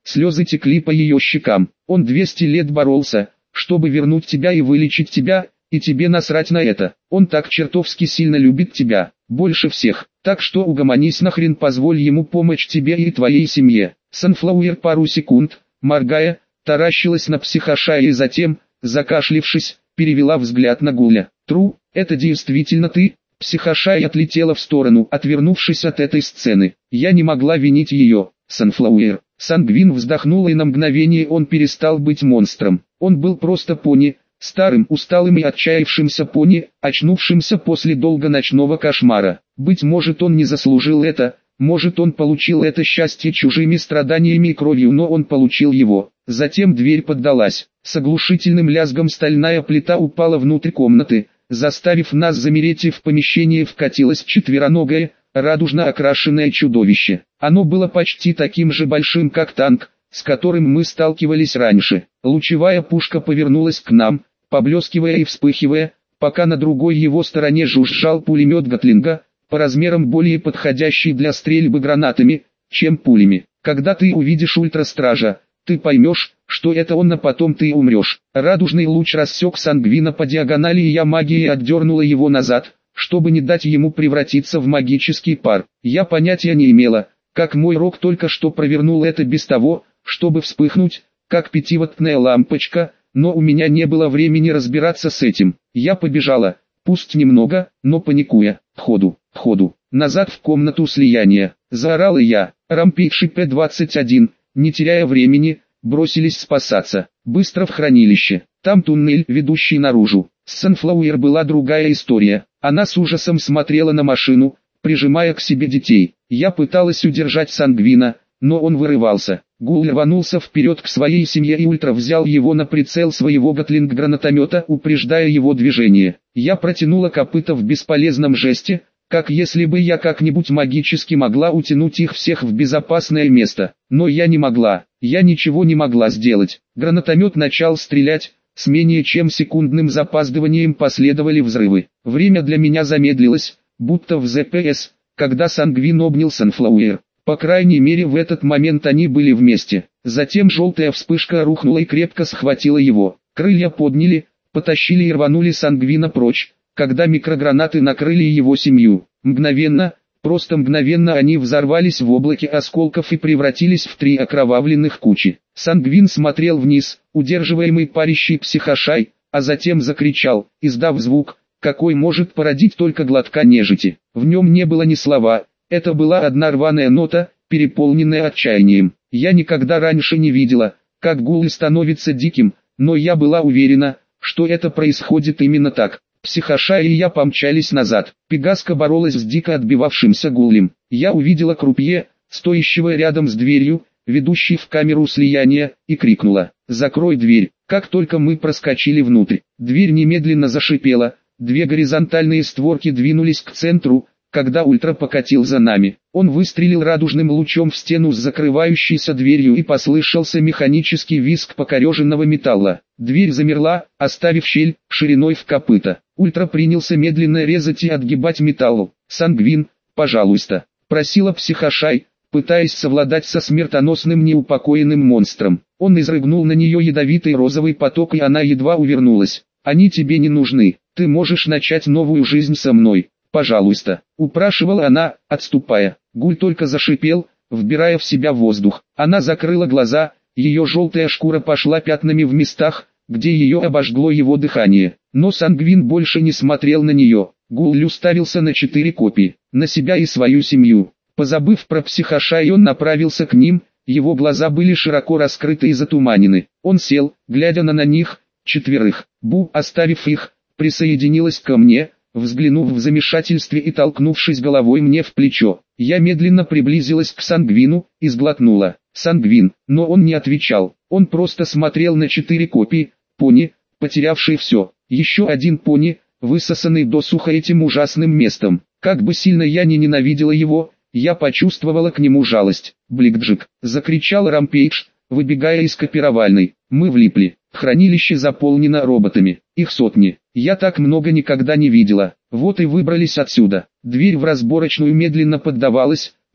Слезы текли по ее щекам. Он двести лет боролся, чтобы вернуть тебя и вылечить тебя, и тебе насрать на это. Он так чертовски сильно любит тебя, больше всех. Так что угомонись нахрен, позволь ему помочь тебе и твоей семье. Санфлауэр пару секунд, моргая, таращилась на психоша и затем, закашлившись, перевела взгляд на Гуля. Тру, это действительно ты? Психошай отлетела в сторону, отвернувшись от этой сцены. Я не могла винить ее. Санфлауэр. Сангвин вздохнул, и на мгновение он перестал быть монстром. Он был просто пони, старым, усталым и отчаявшимся пони, очнувшимся после долго ночного кошмара. Быть может, он не заслужил это, может, он получил это счастье чужими страданиями и кровью, но он получил его. Затем дверь поддалась. С оглушительным лязгом стальная плита упала внутрь комнаты, заставив нас замереть, и в помещение вкатилось четвероногое, радужно окрашенное чудовище. Оно было почти таким же большим, как танк, с которым мы сталкивались раньше. Лучевая пушка повернулась к нам, поблескивая и вспыхивая, пока на другой его стороне жужжал пулемет Гатлинга, по размерам более подходящий для стрельбы гранатами, чем пулями. Когда ты увидишь ультрастража, ты поймешь, что это он, а потом ты умрешь. Радужный луч рассек Сангвина по диагонали, и я магией отдернула его назад, чтобы не дать ему превратиться в магический пар. Я понятия не имела, как мой рог только что провернул это без того, чтобы вспыхнуть, как пятиваттная лампочка, но у меня не было времени разбираться с этим. Я побежала, пусть немного, но паникуя. Входу, входу, назад в комнату слияния. Заорала я. Рампейдж и Пэ двадцать один, не теряя времени, бросились спасаться. Быстро в хранилище. Там туннель, ведущий наружу. С Санфлауэр была другая история. Она с ужасом смотрела на машину, прижимая к себе детей. Я пыталась удержать Сангвина, но он вырывался. Гул рванулся вперед к своей семье, и Ультра взял его на прицел своего гатлинг-гранатомета, упреждая его движение. Я протянула копыта в бесполезном жесте, как если бы я как-нибудь магически могла утянуть их всех в безопасное место. Но я не могла, я ничего не могла сделать. Гранатомет начал стрелять, с менее чем секундным запаздыванием последовали взрывы. Время для меня замедлилось, будто в зэ пэ эс, когда Сангвин обнял Санфлауэр. По крайней мере, в этот момент они были вместе. Затем желтая вспышка рухнула и крепко схватила его. Крылья подняли, потащили и рванули Сангвина прочь, когда микрогранаты накрыли его семью. Мгновенно, просто мгновенно они взорвались в облаке осколков и превратились в три окровавленных кучи. Сангвин смотрел вниз, удерживаемый парящий психошай, а затем закричал, издав звук, какой может породить только глотка нежити. В нем не было ни слова. Это была одна рваная нота, переполненная отчаянием. Я никогда раньше не видела, как гул становится диким, но я была уверена, что это происходит именно так. Психоша и я помчались назад. Пегаска боролась с дико отбивавшимся гулем. Я увидела крупье, стоящего рядом с дверью, ведущей в камеру слияния, и крикнула: «Закрой дверь!». Как только мы проскочили внутрь, дверь немедленно зашипела, две горизонтальные створки двинулись к центру. Когда Ультра покатил за нами, он выстрелил радужным лучом в стену с закрывающейся дверью, и послышался механический визг покореженного металла. Дверь замерла, оставив щель, шириной в копыта. Ультра принялся медленно резать и отгибать металл. «Сангвин, пожалуйста», — просила психошай, пытаясь совладать со смертоносным неупокоенным монстром. Он изрыгнул на нее ядовитый розовый поток, и она едва увернулась. «Они тебе не нужны, ты можешь начать новую жизнь со мной. Пожалуйста», — упрашивала она, отступая. Гуль только зашипел, вбирая в себя воздух. Она закрыла глаза, ее желтая шкура пошла пятнами в местах, где ее обожгло его дыхание. Но Сангвин больше не смотрел на нее. Гуль уставился на четыре копии, на себя и свою семью. Позабыв про психошай, он направился к ним, его глаза были широко раскрыты и затуманены. Он сел, глядя на на них, четверых. Бу, оставив их, присоединилась ко мне, взглянув в замешательстве и толкнувшись головой мне в плечо. Я медленно приблизилась к Сангвину и сглотнула. Сангвин, но он не отвечал. Он просто смотрел на четыре копии, пони, потерявший все. Еще один пони, высосанный досуха этим ужасным местом. Как бы сильно я ни ненавидела его, я почувствовала к нему жалость. «Бликджик!» — закричал Рампейдж, выбегая из копировальной. Мы влипли. Хранилище заполнено роботами. Их сотни. Я так много никогда не видела. Вот и выбрались отсюда. Дверь в разборочную медленно поддавалась,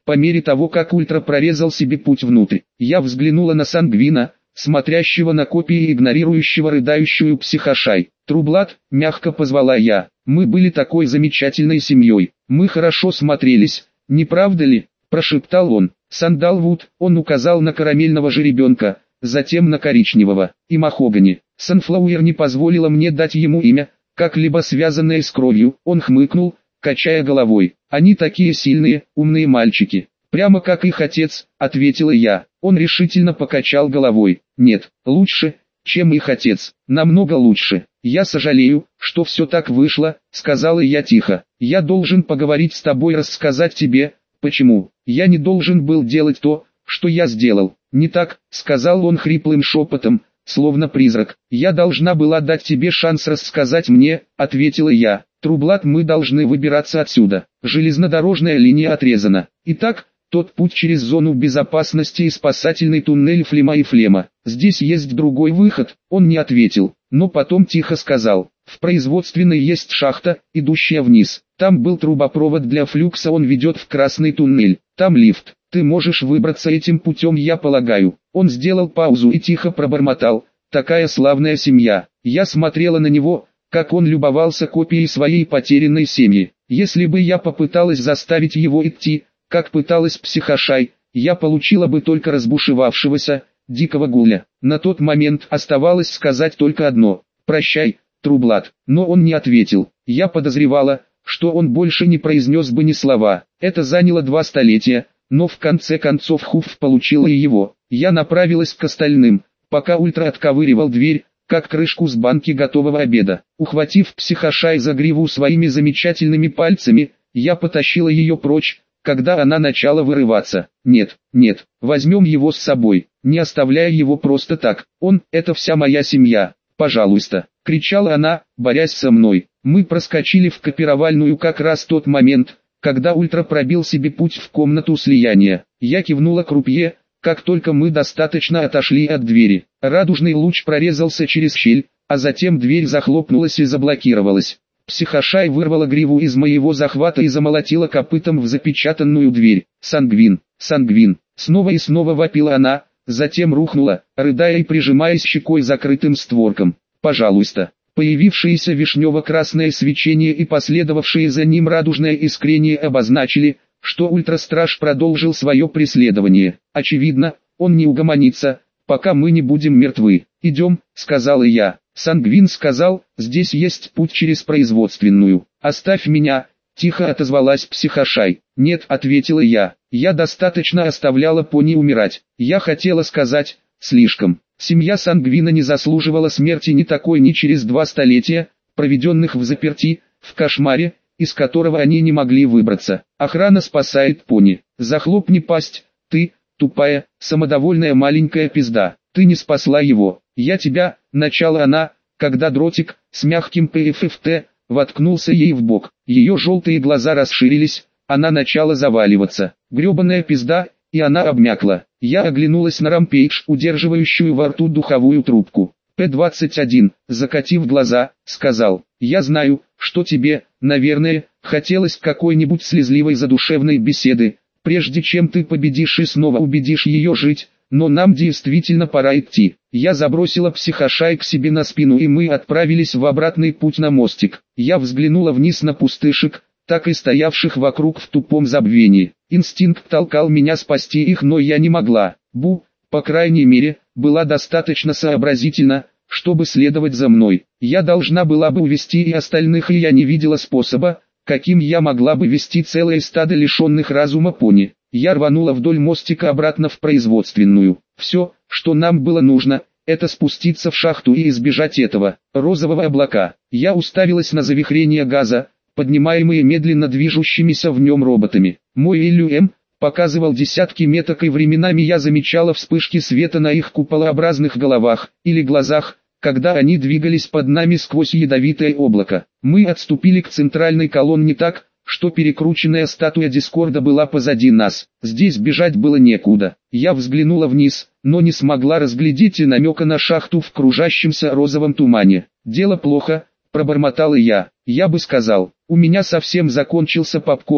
по мере того как Ультра прорезал себе путь внутрь. Я взглянула на Сангвина, смотрящего на копии и игнорирующего рыдающую психошай. «Трублат», — мягко позвала я, — «мы были такой замечательной семьей, мы хорошо смотрелись, не правда ли?» — прошептал он. «Сандалвуд», — он указал на карамельного жеребенка, затем на коричневого, и махогани. Санфлауэр не позволила мне дать ему имя, как-либо связанное с кровью. Он хмыкнул, качая головой. «Они такие сильные, умные мальчики, прямо как их отец», — ответила я. Он решительно покачал головой. «Нет, лучше, чем их отец, намного лучше. Я сожалею, что все так вышло», — сказала я тихо. «Я должен поговорить с тобой, рассказать тебе, почему. Я не должен был делать то, что я сделал. Не так», — сказал он хриплым шепотом, словно призрак. «Я должна была дать тебе шанс рассказать мне», — ответила я. «Трублат, мы должны выбираться отсюда. Железнодорожная линия отрезана. Итак, тот путь через зону безопасности и спасательный туннель Флема и Флема. Здесь есть другой выход». Он не ответил, но потом тихо сказал: «В производственной есть шахта, идущая вниз. Там был трубопровод для флюкса, он ведет в красный туннель. Там лифт. Ты можешь выбраться этим путем, я полагаю». Он сделал паузу и тихо пробормотал: «Такая славная семья». Я смотрела на него, как он любовался копией своей потерянной семьи. Если бы я попыталась заставить его идти, как пыталась психошай, я получила бы только разбушевавшегося, дикого гуля. На тот момент оставалось сказать только одно: «Прощай, Трублат». Но он не ответил. Я подозревала, что он больше не произнес бы ни слова. Это заняло два столетия, но в конце концов Хуф получила и его. Я направилась к остальным, пока Ультра отковыривал дверь, как крышку с банки готового обеда. Ухватив психошай за гриву своими замечательными пальцами, я потащила ее прочь, когда она начала вырываться. «Нет, нет, возьмем его с собой, не оставляя его просто так. Он — это вся моя семья, пожалуйста», — кричала она, борясь со мной. Мы проскочили в копировальную как раз в тот момент, когда Ультра пробил себе путь в комнату слияния. Я кивнула крупье, как только мы достаточно отошли от двери. Радужный луч прорезался через щель, а затем дверь захлопнулась и заблокировалась. Психошай вырвала гриву из моего захвата и замолотила копытом в запечатанную дверь. «Сангвин! Сангвин!» Снова и снова вопила она, затем рухнула, рыдая и прижимаясь щекой закрытым створкам. «Пожалуйста!» Появившееся вишнево-красное свечение и последовавшее за ним радужное искрение обозначили, что Ультрастраж продолжил свое преследование. Очевидно, он не угомонится, пока мы не будем мертвы. «Идем», — сказала я. Сангвин сказал: «Здесь есть путь через производственную. Оставь меня», — тихо отозвалась психошай. «Нет», — ответила я. «Я достаточно оставляла пони умирать. Я хотела сказать, слишком». Семья Сангвина не заслуживала смерти ни такой ни через два столетия, проведенных в заперти, в кошмаре, из которого они не могли выбраться. Охрана спасает пони. «Захлопни пасть, ты, тупая, самодовольная маленькая пизда. Ты не спасла его. Я тебя», — начала она, когда дротик, с мягким ПФФТ, воткнулся ей в бок. Ее желтые глаза расширились, она начала заваливаться. «Гребаная пизда», и она обмякла. Я оглянулась на Рампейдж, удерживающую во рту духовую трубку. П двадцать один, закатив глаза, сказал: «Я знаю, что тебе, наверное, хотелось какой-нибудь слезливой задушевной беседы, прежде чем ты победишь и снова убедишь ее жить, но нам действительно пора идти». Я забросила психошай к себе на спину, и мы отправились в обратный путь на мостик. Я взглянула вниз на пустышек, так и стоявших вокруг в тупом забвении. Инстинкт толкал меня спасти их, но я не могла. Бу, по крайней мере, была достаточно сообразительна, чтобы следовать за мной. Я должна была бы увести и остальных, и я не видела способа, каким я могла бы вести целое стадо лишенных разума пони. Я рванула вдоль мостика обратно в производственную. Все, что нам было нужно, это спуститься в шахту и избежать этого розового облака. Я уставилась на завихрение газа, поднимаемые медленно движущимися в нем роботами. Мой иллюэм показывал десятки меток, и временами я замечала вспышки света на их куполообразных головах или глазах, когда они двигались под нами сквозь ядовитое облако. Мы отступили к центральной колонне так, что перекрученная статуя Дискорда была позади нас. Здесь бежать было некуда. Я взглянула вниз, но не смогла разглядеть и намека на шахту в кружащемся розовом тумане. «Дело плохо», — пробормотала я. «Я бы сказал, у меня совсем закончился попкорн»,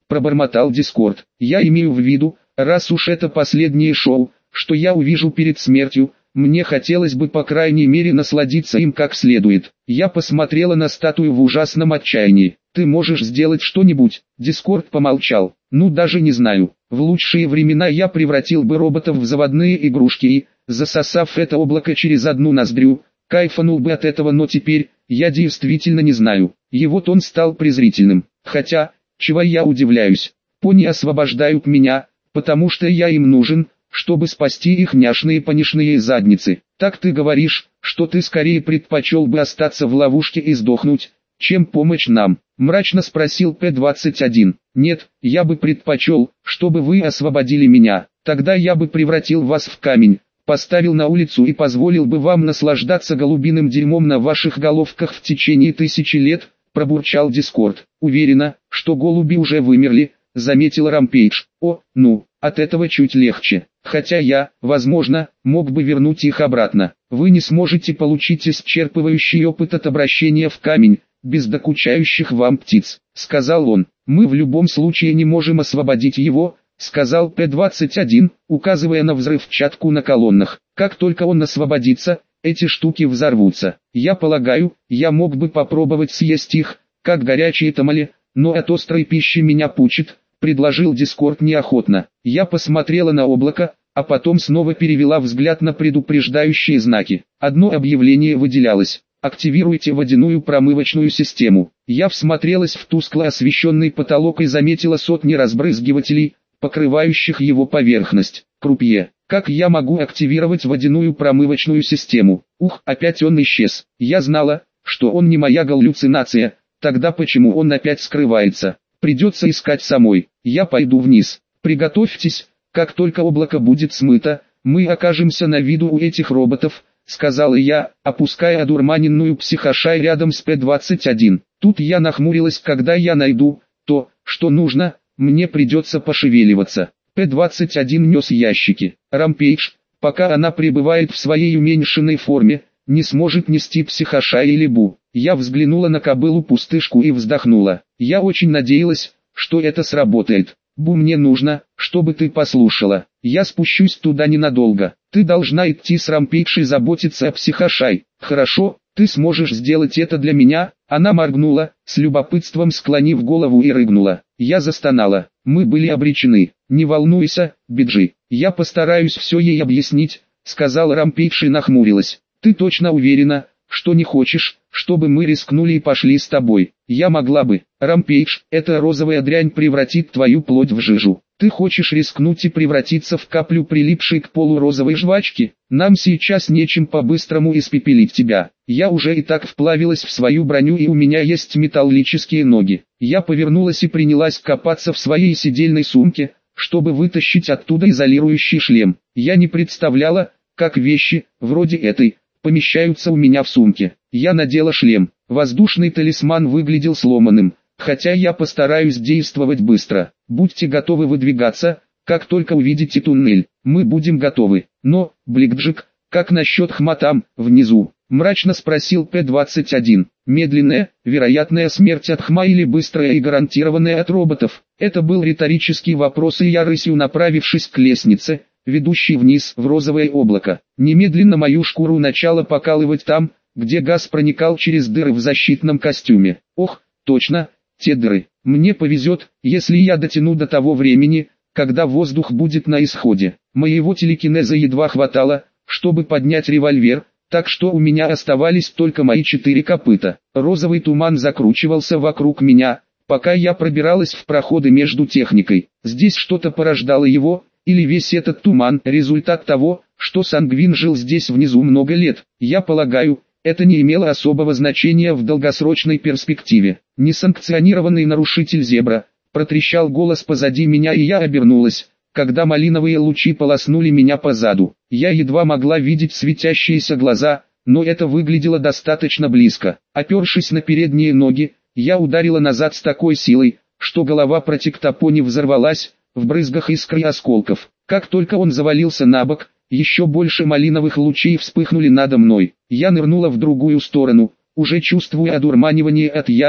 пробормотал Дискорд. Я имею в виду, раз уж это последнее шоу, что я увижу перед смертью, мне хотелось бы по крайней мере насладиться им как следует. Я посмотрела на статую в ужасном отчаянии. Ты можешь сделать что-нибудь? Дискорд помолчал. Ну даже не знаю. В лучшие времена я превратил бы роботов в заводные игрушки и, засосав это облако через одну ноздрю, кайфанул бы от этого, но теперь, я действительно не знаю. Его тон стал презрительным. Хотя, чего я удивляюсь, пони освобождают меня, потому что я им нужен, чтобы спасти их няшные понишные задницы. Так ты говоришь, что ты скорее предпочел бы остаться в ловушке и сдохнуть, чем помочь нам? Мрачно спросил П двадцать один. Нет, я бы предпочел, чтобы вы освободили меня. Тогда я бы превратил вас в камень, поставил на улицу и позволил бы вам наслаждаться голубиным дерьмом на ваших головках в течение тысячи лет, пробурчал Дискорд. Уверена, что голуби уже вымерли, заметил Рампейдж. О, ну, от этого чуть легче. Хотя я, возможно, мог бы вернуть их обратно. Вы не сможете получить исчерпывающий опыт от обращения в камень, без докучающих вам птиц, сказал он. Мы в любом случае не можем освободить его, сказал П двадцать один, указывая на взрывчатку на колоннах. Как только он освободится, эти штуки взорвутся. Я полагаю, я мог бы попробовать съесть их, как горячие тамали, но от острой пищи меня пучит, предложил Дискорд неохотно. Я посмотрела на облако, а потом снова перевела взгляд на предупреждающие знаки. Одно объявление выделялось. Активируйте водяную промывочную систему. Я всмотрелась в тускло освещенный потолок и заметила сотни разбрызгивателей, покрывающих его поверхность. Крупье. Как я могу активировать водяную промывочную систему? Ух, опять он исчез. Я знала, что он не моя галлюцинация. Тогда почему он опять скрывается? Придется искать самой. Я пойду вниз. Приготовьтесь, как только облако будет смыто, мы окажемся на виду у этих роботов, сказала я, опуская одурманенную психошай рядом с П двадцать один. Тут я нахмурилась, когда я найду то, что нужно, мне придется пошевеливаться. П двадцать один нес ящики. Рампейдж, пока она пребывает в своей уменьшенной форме, не сможет нести психошай или бу. Я взглянула на кобылу-пустышку и вздохнула. Я очень надеялась, что это сработает. Бу, мне нужно, чтобы ты послушала. Я спущусь туда ненадолго. Ты должна идти с Рампейдж и заботиться о психошай. Хорошо, ты сможешь сделать это для меня? Она моргнула, с любопытством склонив голову и рыгнула. Я застонала. Мы были обречены. Не волнуйся, Биджи. Я постараюсь все ей объяснить, сказал Рампейдж и нахмурилась. Ты точно уверена, что не хочешь, чтобы мы рискнули и пошли с тобой? Я могла бы. Рампейдж, эта розовая дрянь превратит твою плоть в жижу. Ты хочешь рискнуть и превратиться в каплю прилипшей к полу розовой жвачки? Нам сейчас нечем по-быстрому испепелить тебя. Я уже и так вплавилась в свою броню и у меня есть металлические ноги. Я повернулась и принялась копаться в своей сидельной сумке, чтобы вытащить оттуда изолирующий шлем. Я не представляла, как вещи, вроде этой, помещаются у меня в сумке. Я надела шлем. Воздушный талисман выглядел сломанным, хотя я постараюсь действовать быстро. Будьте готовы выдвигаться, как только увидите туннель. Мы будем готовы. Но, Бликджик, как насчет Хма там, внизу? Мрачно спросил П двадцать один. Медленная, вероятная смерть от Хма или быстрая и гарантированная от роботов? Это был риторический вопрос, и я рысью, направившись к лестнице, ведущий вниз в розовое облако, немедленно мою шкуру начало покалывать там, где газ проникал через дыры в защитном костюме. Ох, точно, те дыры. Мне повезет, если я дотяну до того времени, когда воздух будет на исходе. Моего телекинеза едва хватало, чтобы поднять револьвер, так что у меня оставались только мои четыре копыта. Розовый туман закручивался вокруг меня, пока я пробиралась в проходы между техникой. Здесь что-то порождало его, или весь этот туман – результат того, что Сангвин жил здесь внизу много лет. Я полагаю, это не имело особого значения в долгосрочной перспективе. Несанкционированный нарушитель зебра, протрещал голос позади меня, и я обернулась, когда малиновые лучи полоснули меня по заду. Я едва могла видеть светящиеся глаза, но это выглядело достаточно близко. Опершись на передние ноги, я ударила назад с такой силой, что голова протектопони взорвалась, в брызгах искр и осколков. Как только он завалился на бок, еще больше малиновых лучей вспыхнули надо мной. Я нырнула в другую сторону, уже чувствуя одурманивание от яда,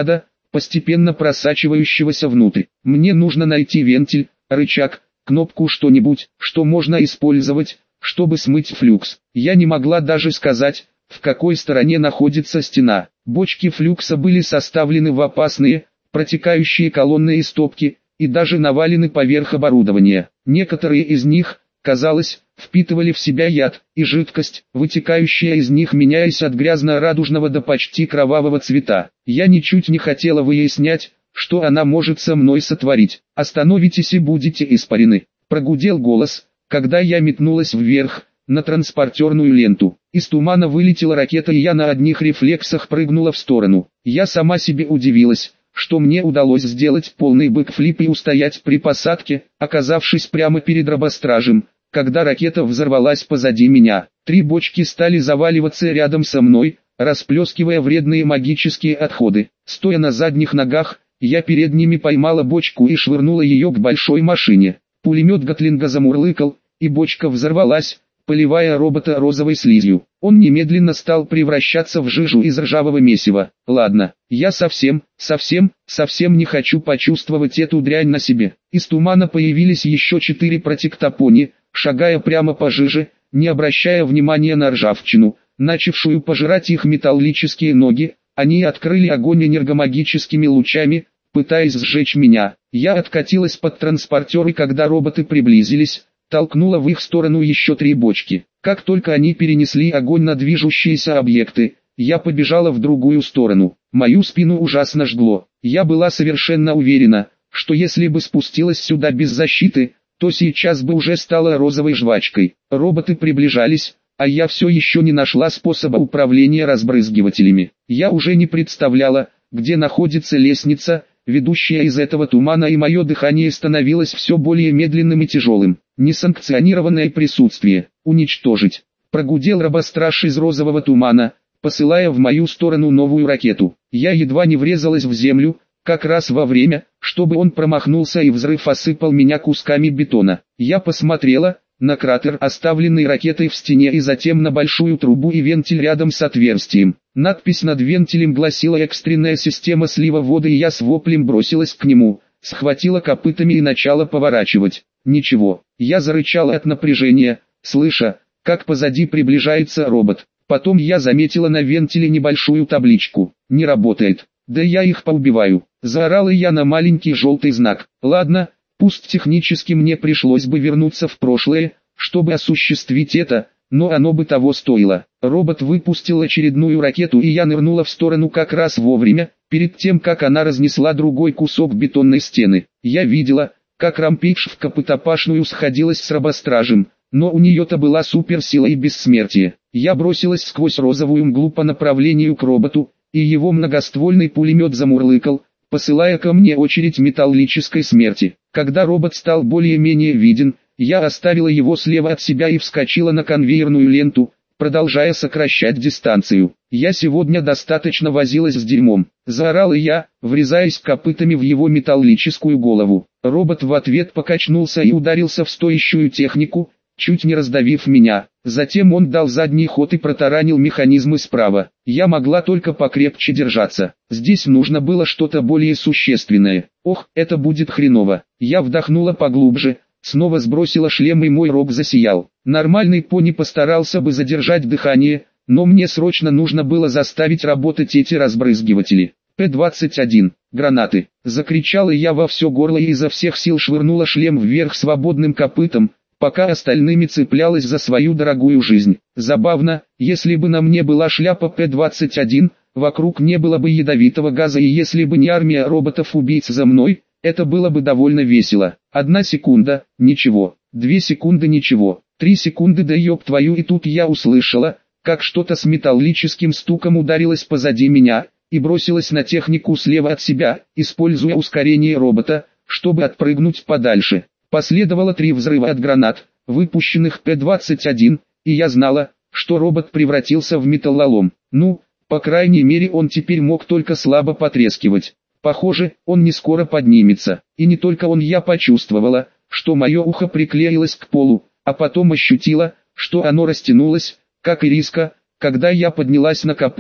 постепенно просачивающегося внутрь. Мне нужно найти вентиль, рычаг, кнопку, что-нибудь, что можно использовать, чтобы смыть флюкс. Я не могла даже сказать, в какой стороне находится стена. Бочки флюкса были составлены в опасные, протекающие колонны и стопки, и даже навалены поверх оборудования. Некоторые из них, казалось, впитывали в себя яд, и жидкость, вытекающая из них, меняясь от грязно-радужного до почти кровавого цвета. Я ничуть не хотела выяснять, что она может со мной сотворить. «Остановитесь и будете испарены», — прогудел голос, когда я метнулась вверх, на транспортерную ленту. Из тумана вылетела ракета, и я на одних рефлексах прыгнула в сторону. Я сама себе удивилась, что мне удалось сделать полный бэкфлип и устоять при посадке, оказавшись прямо перед робостражем, когда ракета взорвалась позади меня. Три бочки стали заваливаться рядом со мной, расплескивая вредные магические отходы. Стоя на задних ногах, я перед ними поймала бочку и швырнула ее к большой машине. Пулемет Гатлинга замурлыкал, и бочка взорвалась, поливая робота розовой слизью. Он немедленно стал превращаться в жижу из ржавого месива. Ладно, я совсем, совсем, совсем не хочу почувствовать эту дрянь на себе. Из тумана появились еще четыре протектопони, шагая прямо по жиже, не обращая внимания на ржавчину, начавшую пожирать их металлические ноги. Они открыли огонь энергомагическими лучами, пытаясь сжечь меня. Я откатилась под транспортер, и когда роботы приблизились, толкнула в их сторону еще три бочки. Как только они перенесли огонь на движущиеся объекты, я побежала в другую сторону. Мою спину ужасно жгло. Я была совершенно уверена, что если бы спустилась сюда без защиты, то сейчас бы уже стала розовой жвачкой. Роботы приближались, а я все еще не нашла способа управления разбрызгивателями. Я уже не представляла, где находится лестница, ведущая из этого тумана, и мое дыхание становилось все более медленным и тяжелым. Несанкционированное присутствие. Уничтожить. Прогудел робостраж из розового тумана, посылая в мою сторону новую ракету. Я едва не врезалась в землю, как раз во время, чтобы он промахнулся, и взрыв осыпал меня кусками бетона. Я посмотрела на кратер, оставленный ракетой в стене, и затем на большую трубу и вентиль рядом с отверстием. Надпись над вентилем гласила «Экстренная система слива воды», и я с воплем бросилась к нему, схватила копытами и начала поворачивать. Ничего, я зарычала от напряжения, слыша, как позади приближается робот. Потом я заметила на вентиле небольшую табличку «Не работает». Да я их поубиваю. Заорала я на маленький желтый знак. Ладно, пусть технически мне пришлось бы вернуться в прошлое, чтобы осуществить это, но оно бы того стоило. Робот выпустил очередную ракету, и я нырнула в сторону как раз вовремя, перед тем как она разнесла другой кусок бетонной стены. Я видела, как Рампейдж в копытопашную сходилась с робостражем, но у нее-то была суперсила и бессмертие. Я бросилась сквозь розовую мглу по направлению к роботу, и его многоствольный пулемет замурлыкал, посылая ко мне очередь металлической смерти. Когда робот стал более-менее виден, я оставила его слева от себя и вскочила на конвейерную ленту, продолжая сокращать дистанцию. «Я сегодня достаточно возилась с дерьмом», — заорала я, врезаясь копытами в его металлическую голову. Робот в ответ покачнулся и ударился в стоящую технику, чуть не раздавив меня. Затем он дал задний ход и протаранил механизмы справа. Я могла только покрепче держаться. Здесь нужно было что-то более существенное. Ох, это будет хреново. Я вдохнула поглубже, снова сбросила шлем, и мой рог засиял. Нормальный пони постарался бы задержать дыхание, но мне срочно нужно было заставить работать эти разбрызгиватели. П двадцать один. Гранаты. Закричала я во все горло и изо всех сил швырнула шлем вверх свободным копытом, пока остальными цеплялась за свою дорогую жизнь. Забавно, если бы на мне была шляпа П двадцать один, вокруг не было бы ядовитого газа, и если бы не армия роботов-убийц за мной, это было бы довольно весело. Одна секунда, ничего. Две секунды, ничего. Три секунды, да ёб твою, и тут я услышала, как что-то с металлическим стуком ударилось позади меня, и бросилось на технику слева от себя, используя ускорение робота, чтобы отпрыгнуть подальше. Последовало три взрыва от гранат, выпущенных П двадцать один, и я знала, что робот превратился в металлолом. Ну, по крайней мере, он теперь мог только слабо потрескивать. Похоже, он не скоро поднимется. И не только он. Я почувствовала, что мое ухо приклеилось к полу, а потом ощутила, что оно растянулось, как ириска, когда я поднялась на копыта.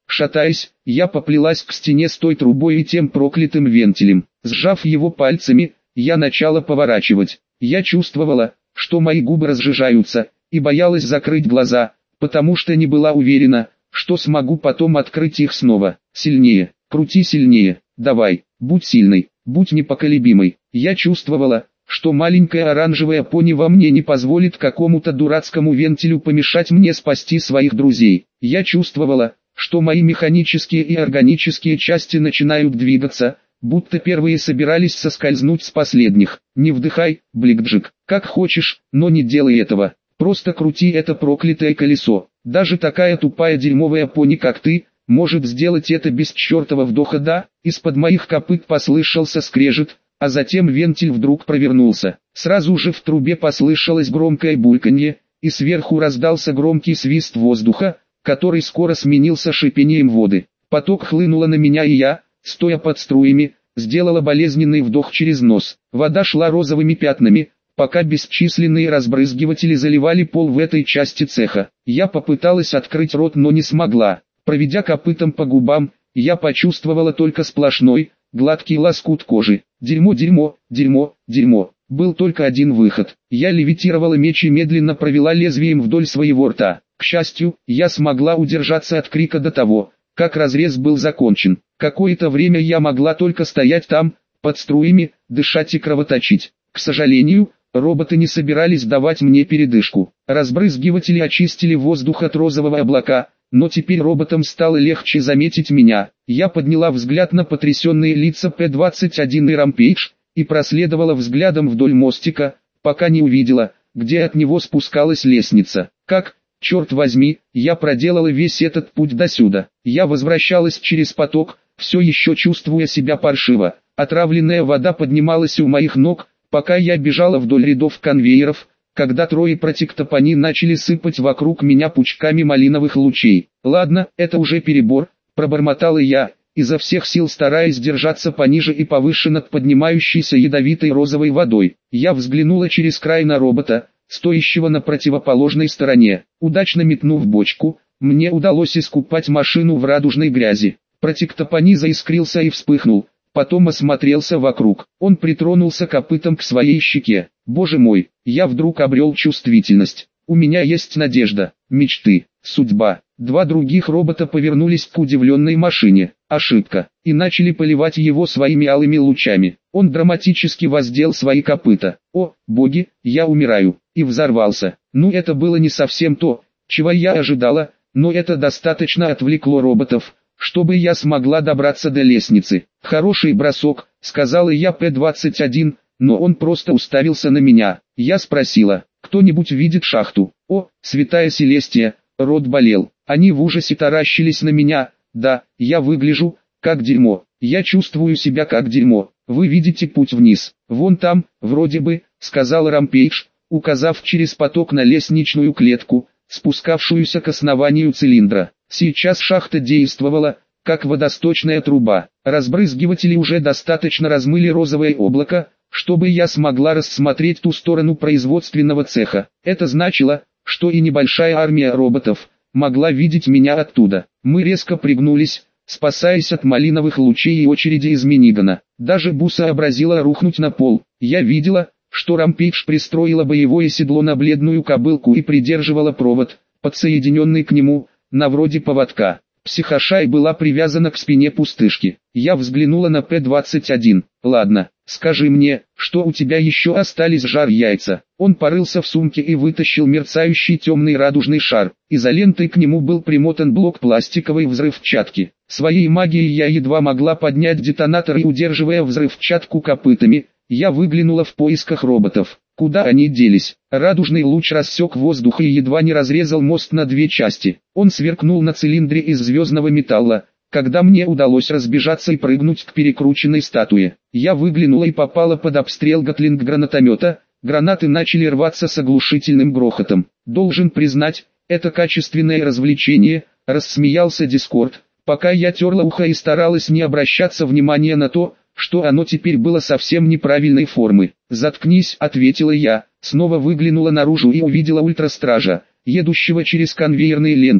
Шатаясь, я поплелась к стене с той трубой и тем проклятым вентилем. Сжав его пальцами, я начала поворачивать. Я чувствовала, что мои губы разжижаются, и боялась закрыть глаза, потому что не была уверена, что смогу потом открыть их снова. Сильнее, крути сильнее, давай, будь сильной, будь непоколебимой. Я чувствовала, что маленькая оранжевая пони во мне не позволит какому-то дурацкому вентилю помешать мне спасти своих друзей. Я чувствовала, что мои механические и органические части начинают двигаться, будто первые собирались соскользнуть с последних. Не вдыхай, Бликджик, как хочешь, но не делай этого. Просто крути это проклятое колесо. Даже такая тупая дерьмовая пони, как ты, может сделать это без чертова вдоха. Да, из-под моих копыт послышался скрежет, а затем вентиль вдруг провернулся. Сразу же в трубе послышалось громкое бульканье, и сверху раздался громкий свист воздуха, который скоро сменился шипением воды. Поток хлынула на меня, и я, стоя под струями, сделала болезненный вдох через нос. Вода шла розовыми пятнами, пока бесчисленные разбрызгиватели заливали пол в этой части цеха. Я попыталась открыть рот, но не смогла. Проведя копытом по губам, я почувствовала только сплошной, гладкий лоскут кожи. Дерьмо, дерьмо, дерьмо, дерьмо. Был только один выход. Я левитировала меч и медленно провела лезвием вдоль своего рта. К счастью, я смогла удержаться от крика до того, как разрез был закончен. Какое-то время я могла только стоять там, под струями, дышать и кровоточить. К сожалению, роботы не собирались давать мне передышку. Разбрызгиватели очистили воздух от розового облака, но теперь роботам стало легче заметить меня. Я подняла взгляд на потрясенные лица Пэ двадцать один и Рампейдж, и проследовала взглядом вдоль мостика, пока не увидела, где от него спускалась лестница. Как, черт возьми, я проделала весь этот путь до сюда. Я возвращалась через поток, все еще чувствуя себя паршиво. Отравленная вода поднималась у моих ног, пока я бежала вдоль рядов конвейеров, когда трое протектопони начали сыпать вокруг меня пучками малиновых лучей. Ладно, это уже перебор, пробормотала я, изо всех сил стараясь держаться пониже и повыше над поднимающейся ядовитой розовой водой. Я взглянула через край на робота, стоящего на противоположной стороне. Удачно метнув бочку, мне удалось искупать машину в радужной грязи. Протектопони заискрился и вспыхнул, потом осмотрелся вокруг. Он притронулся копытом к своей щеке. Боже мой, я вдруг обрел чувствительность. У меня есть надежда, мечты, судьба. Два других робота повернулись к удивленной машине. Ошибка. И начали поливать его своими алыми лучами. Он драматически воздел свои копыта. О, боги, я умираю. И взорвался. Ну, это было не совсем то, чего я ожидала, но это достаточно отвлекло роботов, чтобы я смогла добраться до лестницы. Хороший бросок, сказала я Пэ двадцать один, но он просто уставился на меня. Я спросила, кто-нибудь видит шахту? О, святая Селестия, рот болел. Они в ужасе таращились на меня. Да, я выгляжу, как дерьмо. Я чувствую себя как дерьмо. Вы видите путь вниз. Вон там, вроде бы, сказал Рампейдж, указав через поток на лестничную клетку, спускавшуюся к основанию цилиндра. Сейчас шахта действовала, как водосточная труба. Разбрызгиватели уже достаточно размыли розовое облако, чтобы я смогла рассмотреть ту сторону производственного цеха. Это значило, что и небольшая армия роботов могла видеть меня оттуда. Мы резко пригнулись, спасаясь от малиновых лучей и очереди из минигана. Даже Бу сообразила рухнуть на пол. Я видела, что Рампейдж пристроила боевое седло на бледную кобылку и придерживала провод, подсоединенный к нему, на вроде поводка. Психошай была привязана к спине пустышки. Я взглянула на Пэ двадцать один. Ладно, скажи мне, что у тебя еще остались жар яйца. Он порылся в сумке и вытащил мерцающий темный радужный шар. Изолентой к нему был примотан блок пластиковой взрывчатки. Своей магией я едва могла поднять детонатор и, удерживая взрывчатку копытами, я выглянула в поисках роботов. Куда они делись? Радужный луч рассек воздух и едва не разрезал мост на две части. Он сверкнул на цилиндре из звездного металла, когда мне удалось разбежаться и прыгнуть к перекрученной статуе. Я выглянула и попала под обстрел гатлинг-гранатомета. Гранаты начали рваться с оглушительным грохотом. Должен признать, это качественное развлечение, рассмеялся Дискорд, пока я терла ухо и старалась не обращаться внимания на то, что оно теперь было совсем неправильной формы. «Заткнись», — ответила я, снова выглянула наружу и увидела ультрастража, едущего через конвейерные ленты,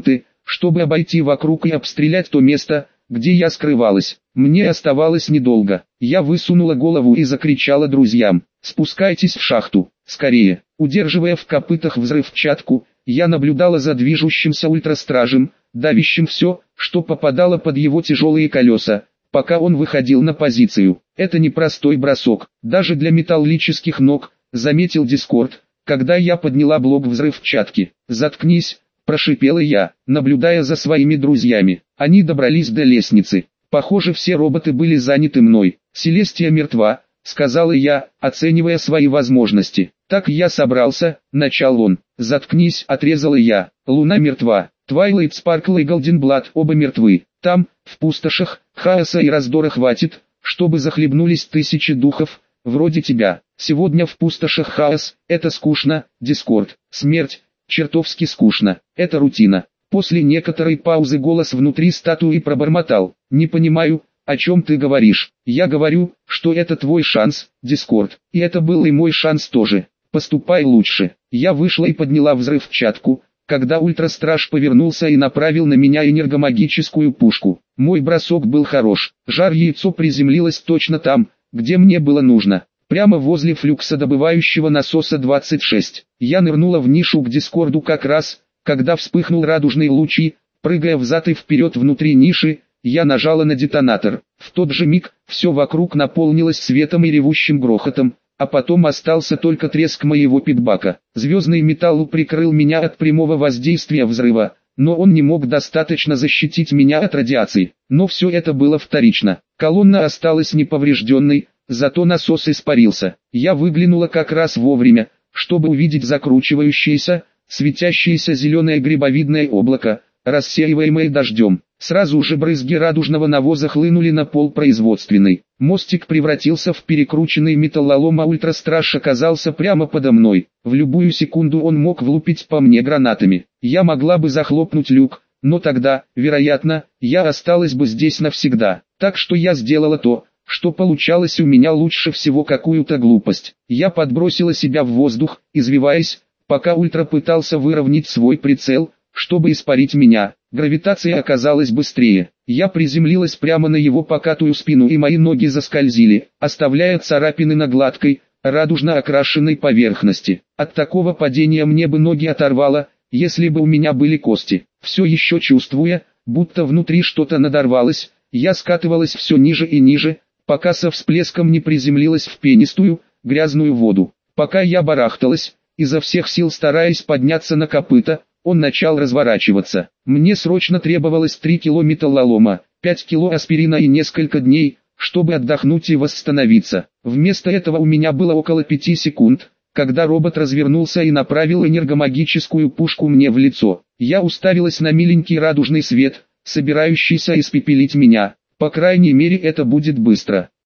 чтобы обойти вокруг и обстрелять то место, где я скрывалась. Мне оставалось недолго. Я высунула голову и закричала друзьям: «Спускайтесь в шахту, скорее!» Удерживая в копытах взрывчатку, я наблюдала за движущимся ультрастражем, давящим все, что попадало под его тяжелые колеса, пока он выходил на позицию. Это непростой бросок, даже для металлических ног, заметил Дискорд, когда я подняла блок взрывчатки. «Заткнись», прошипела я, наблюдая за своими друзьями. Они добрались до лестницы. Похоже, все роботы были заняты мной. «Селестия мертва», сказала я, оценивая свои возможности. «Так я собрался», начал он. «Заткнись», отрезала я. «Луна мертва. Твайлайт Спаркл и Голденблад оба мертвы. Там, в пустошах, хаоса и раздора хватит, чтобы захлебнулись тысячи духов, вроде тебя. Сегодня в пустошах хаос, это скучно, Дискорд. Смерть, чертовски скучно, это рутина». После некоторой паузы голос внутри статуи пробормотал: «Не понимаю, о чем ты говоришь?» «Я говорю, что это твой шанс, Дискорд, и это был и мой шанс тоже. Поступай лучше». Я вышла и подняла взрывчатку, когда ультрастраж повернулся и направил на меня энергомагическую пушку. Мой бросок был хорош. Жар-яйцо приземлилось точно там, где мне было нужно, прямо возле флюксодобывающего насоса двадцать шесть. Я нырнула в нишу к Дискорду как раз, когда вспыхнул радужный луч и, прыгая взад и вперед внутри ниши, я нажала на детонатор. В тот же миг, все вокруг наполнилось светом и ревущим грохотом, а потом остался только треск моего питбака. Звездный металл прикрыл меня от прямого воздействия взрыва, но он не мог достаточно защитить меня от радиации. Но все это было вторично. Колонна осталась неповрежденной, зато насос испарился. Я выглянула как раз вовремя, чтобы увидеть закручивающееся, светящееся зеленое грибовидное облако, рассеиваемое дождем. Сразу же брызги радужного навоза хлынули на пол производственной. Мостик превратился в перекрученный металлолом, а ультрастраж оказался прямо подо мной. В любую секунду он мог влупить по мне гранатами. Я могла бы захлопнуть люк, но тогда, вероятно, я осталась бы здесь навсегда. Так что я сделала то, что получалось у меня лучше всего, какую-то глупость. Я подбросила себя в воздух, извиваясь, пока ультра пытался выровнять свой прицел, чтобы испарить меня. Гравитация оказалась быстрее. Я приземлилась прямо на его покатую спину, и мои ноги заскользили, оставляя царапины на гладкой, радужно окрашенной поверхности. От такого падения мне бы ноги оторвало, если бы у меня были кости. Все еще чувствуя, будто внутри что-то надорвалось, я скатывалась все ниже и ниже, пока со всплеском не приземлилась в пенистую, грязную воду. Пока я барахталась, изо всех сил стараясь подняться на копыта, он начал разворачиваться. Мне срочно требовалось три кило металлолома, пять кило аспирина и несколько дней, чтобы отдохнуть и восстановиться. Вместо этого у меня было около пяти секунд, когда робот развернулся и направил энергомагическую пушку мне в лицо. Я уставилась на миленький радужный свет, собирающийся испепелить меня. По крайней мере, это будет быстро.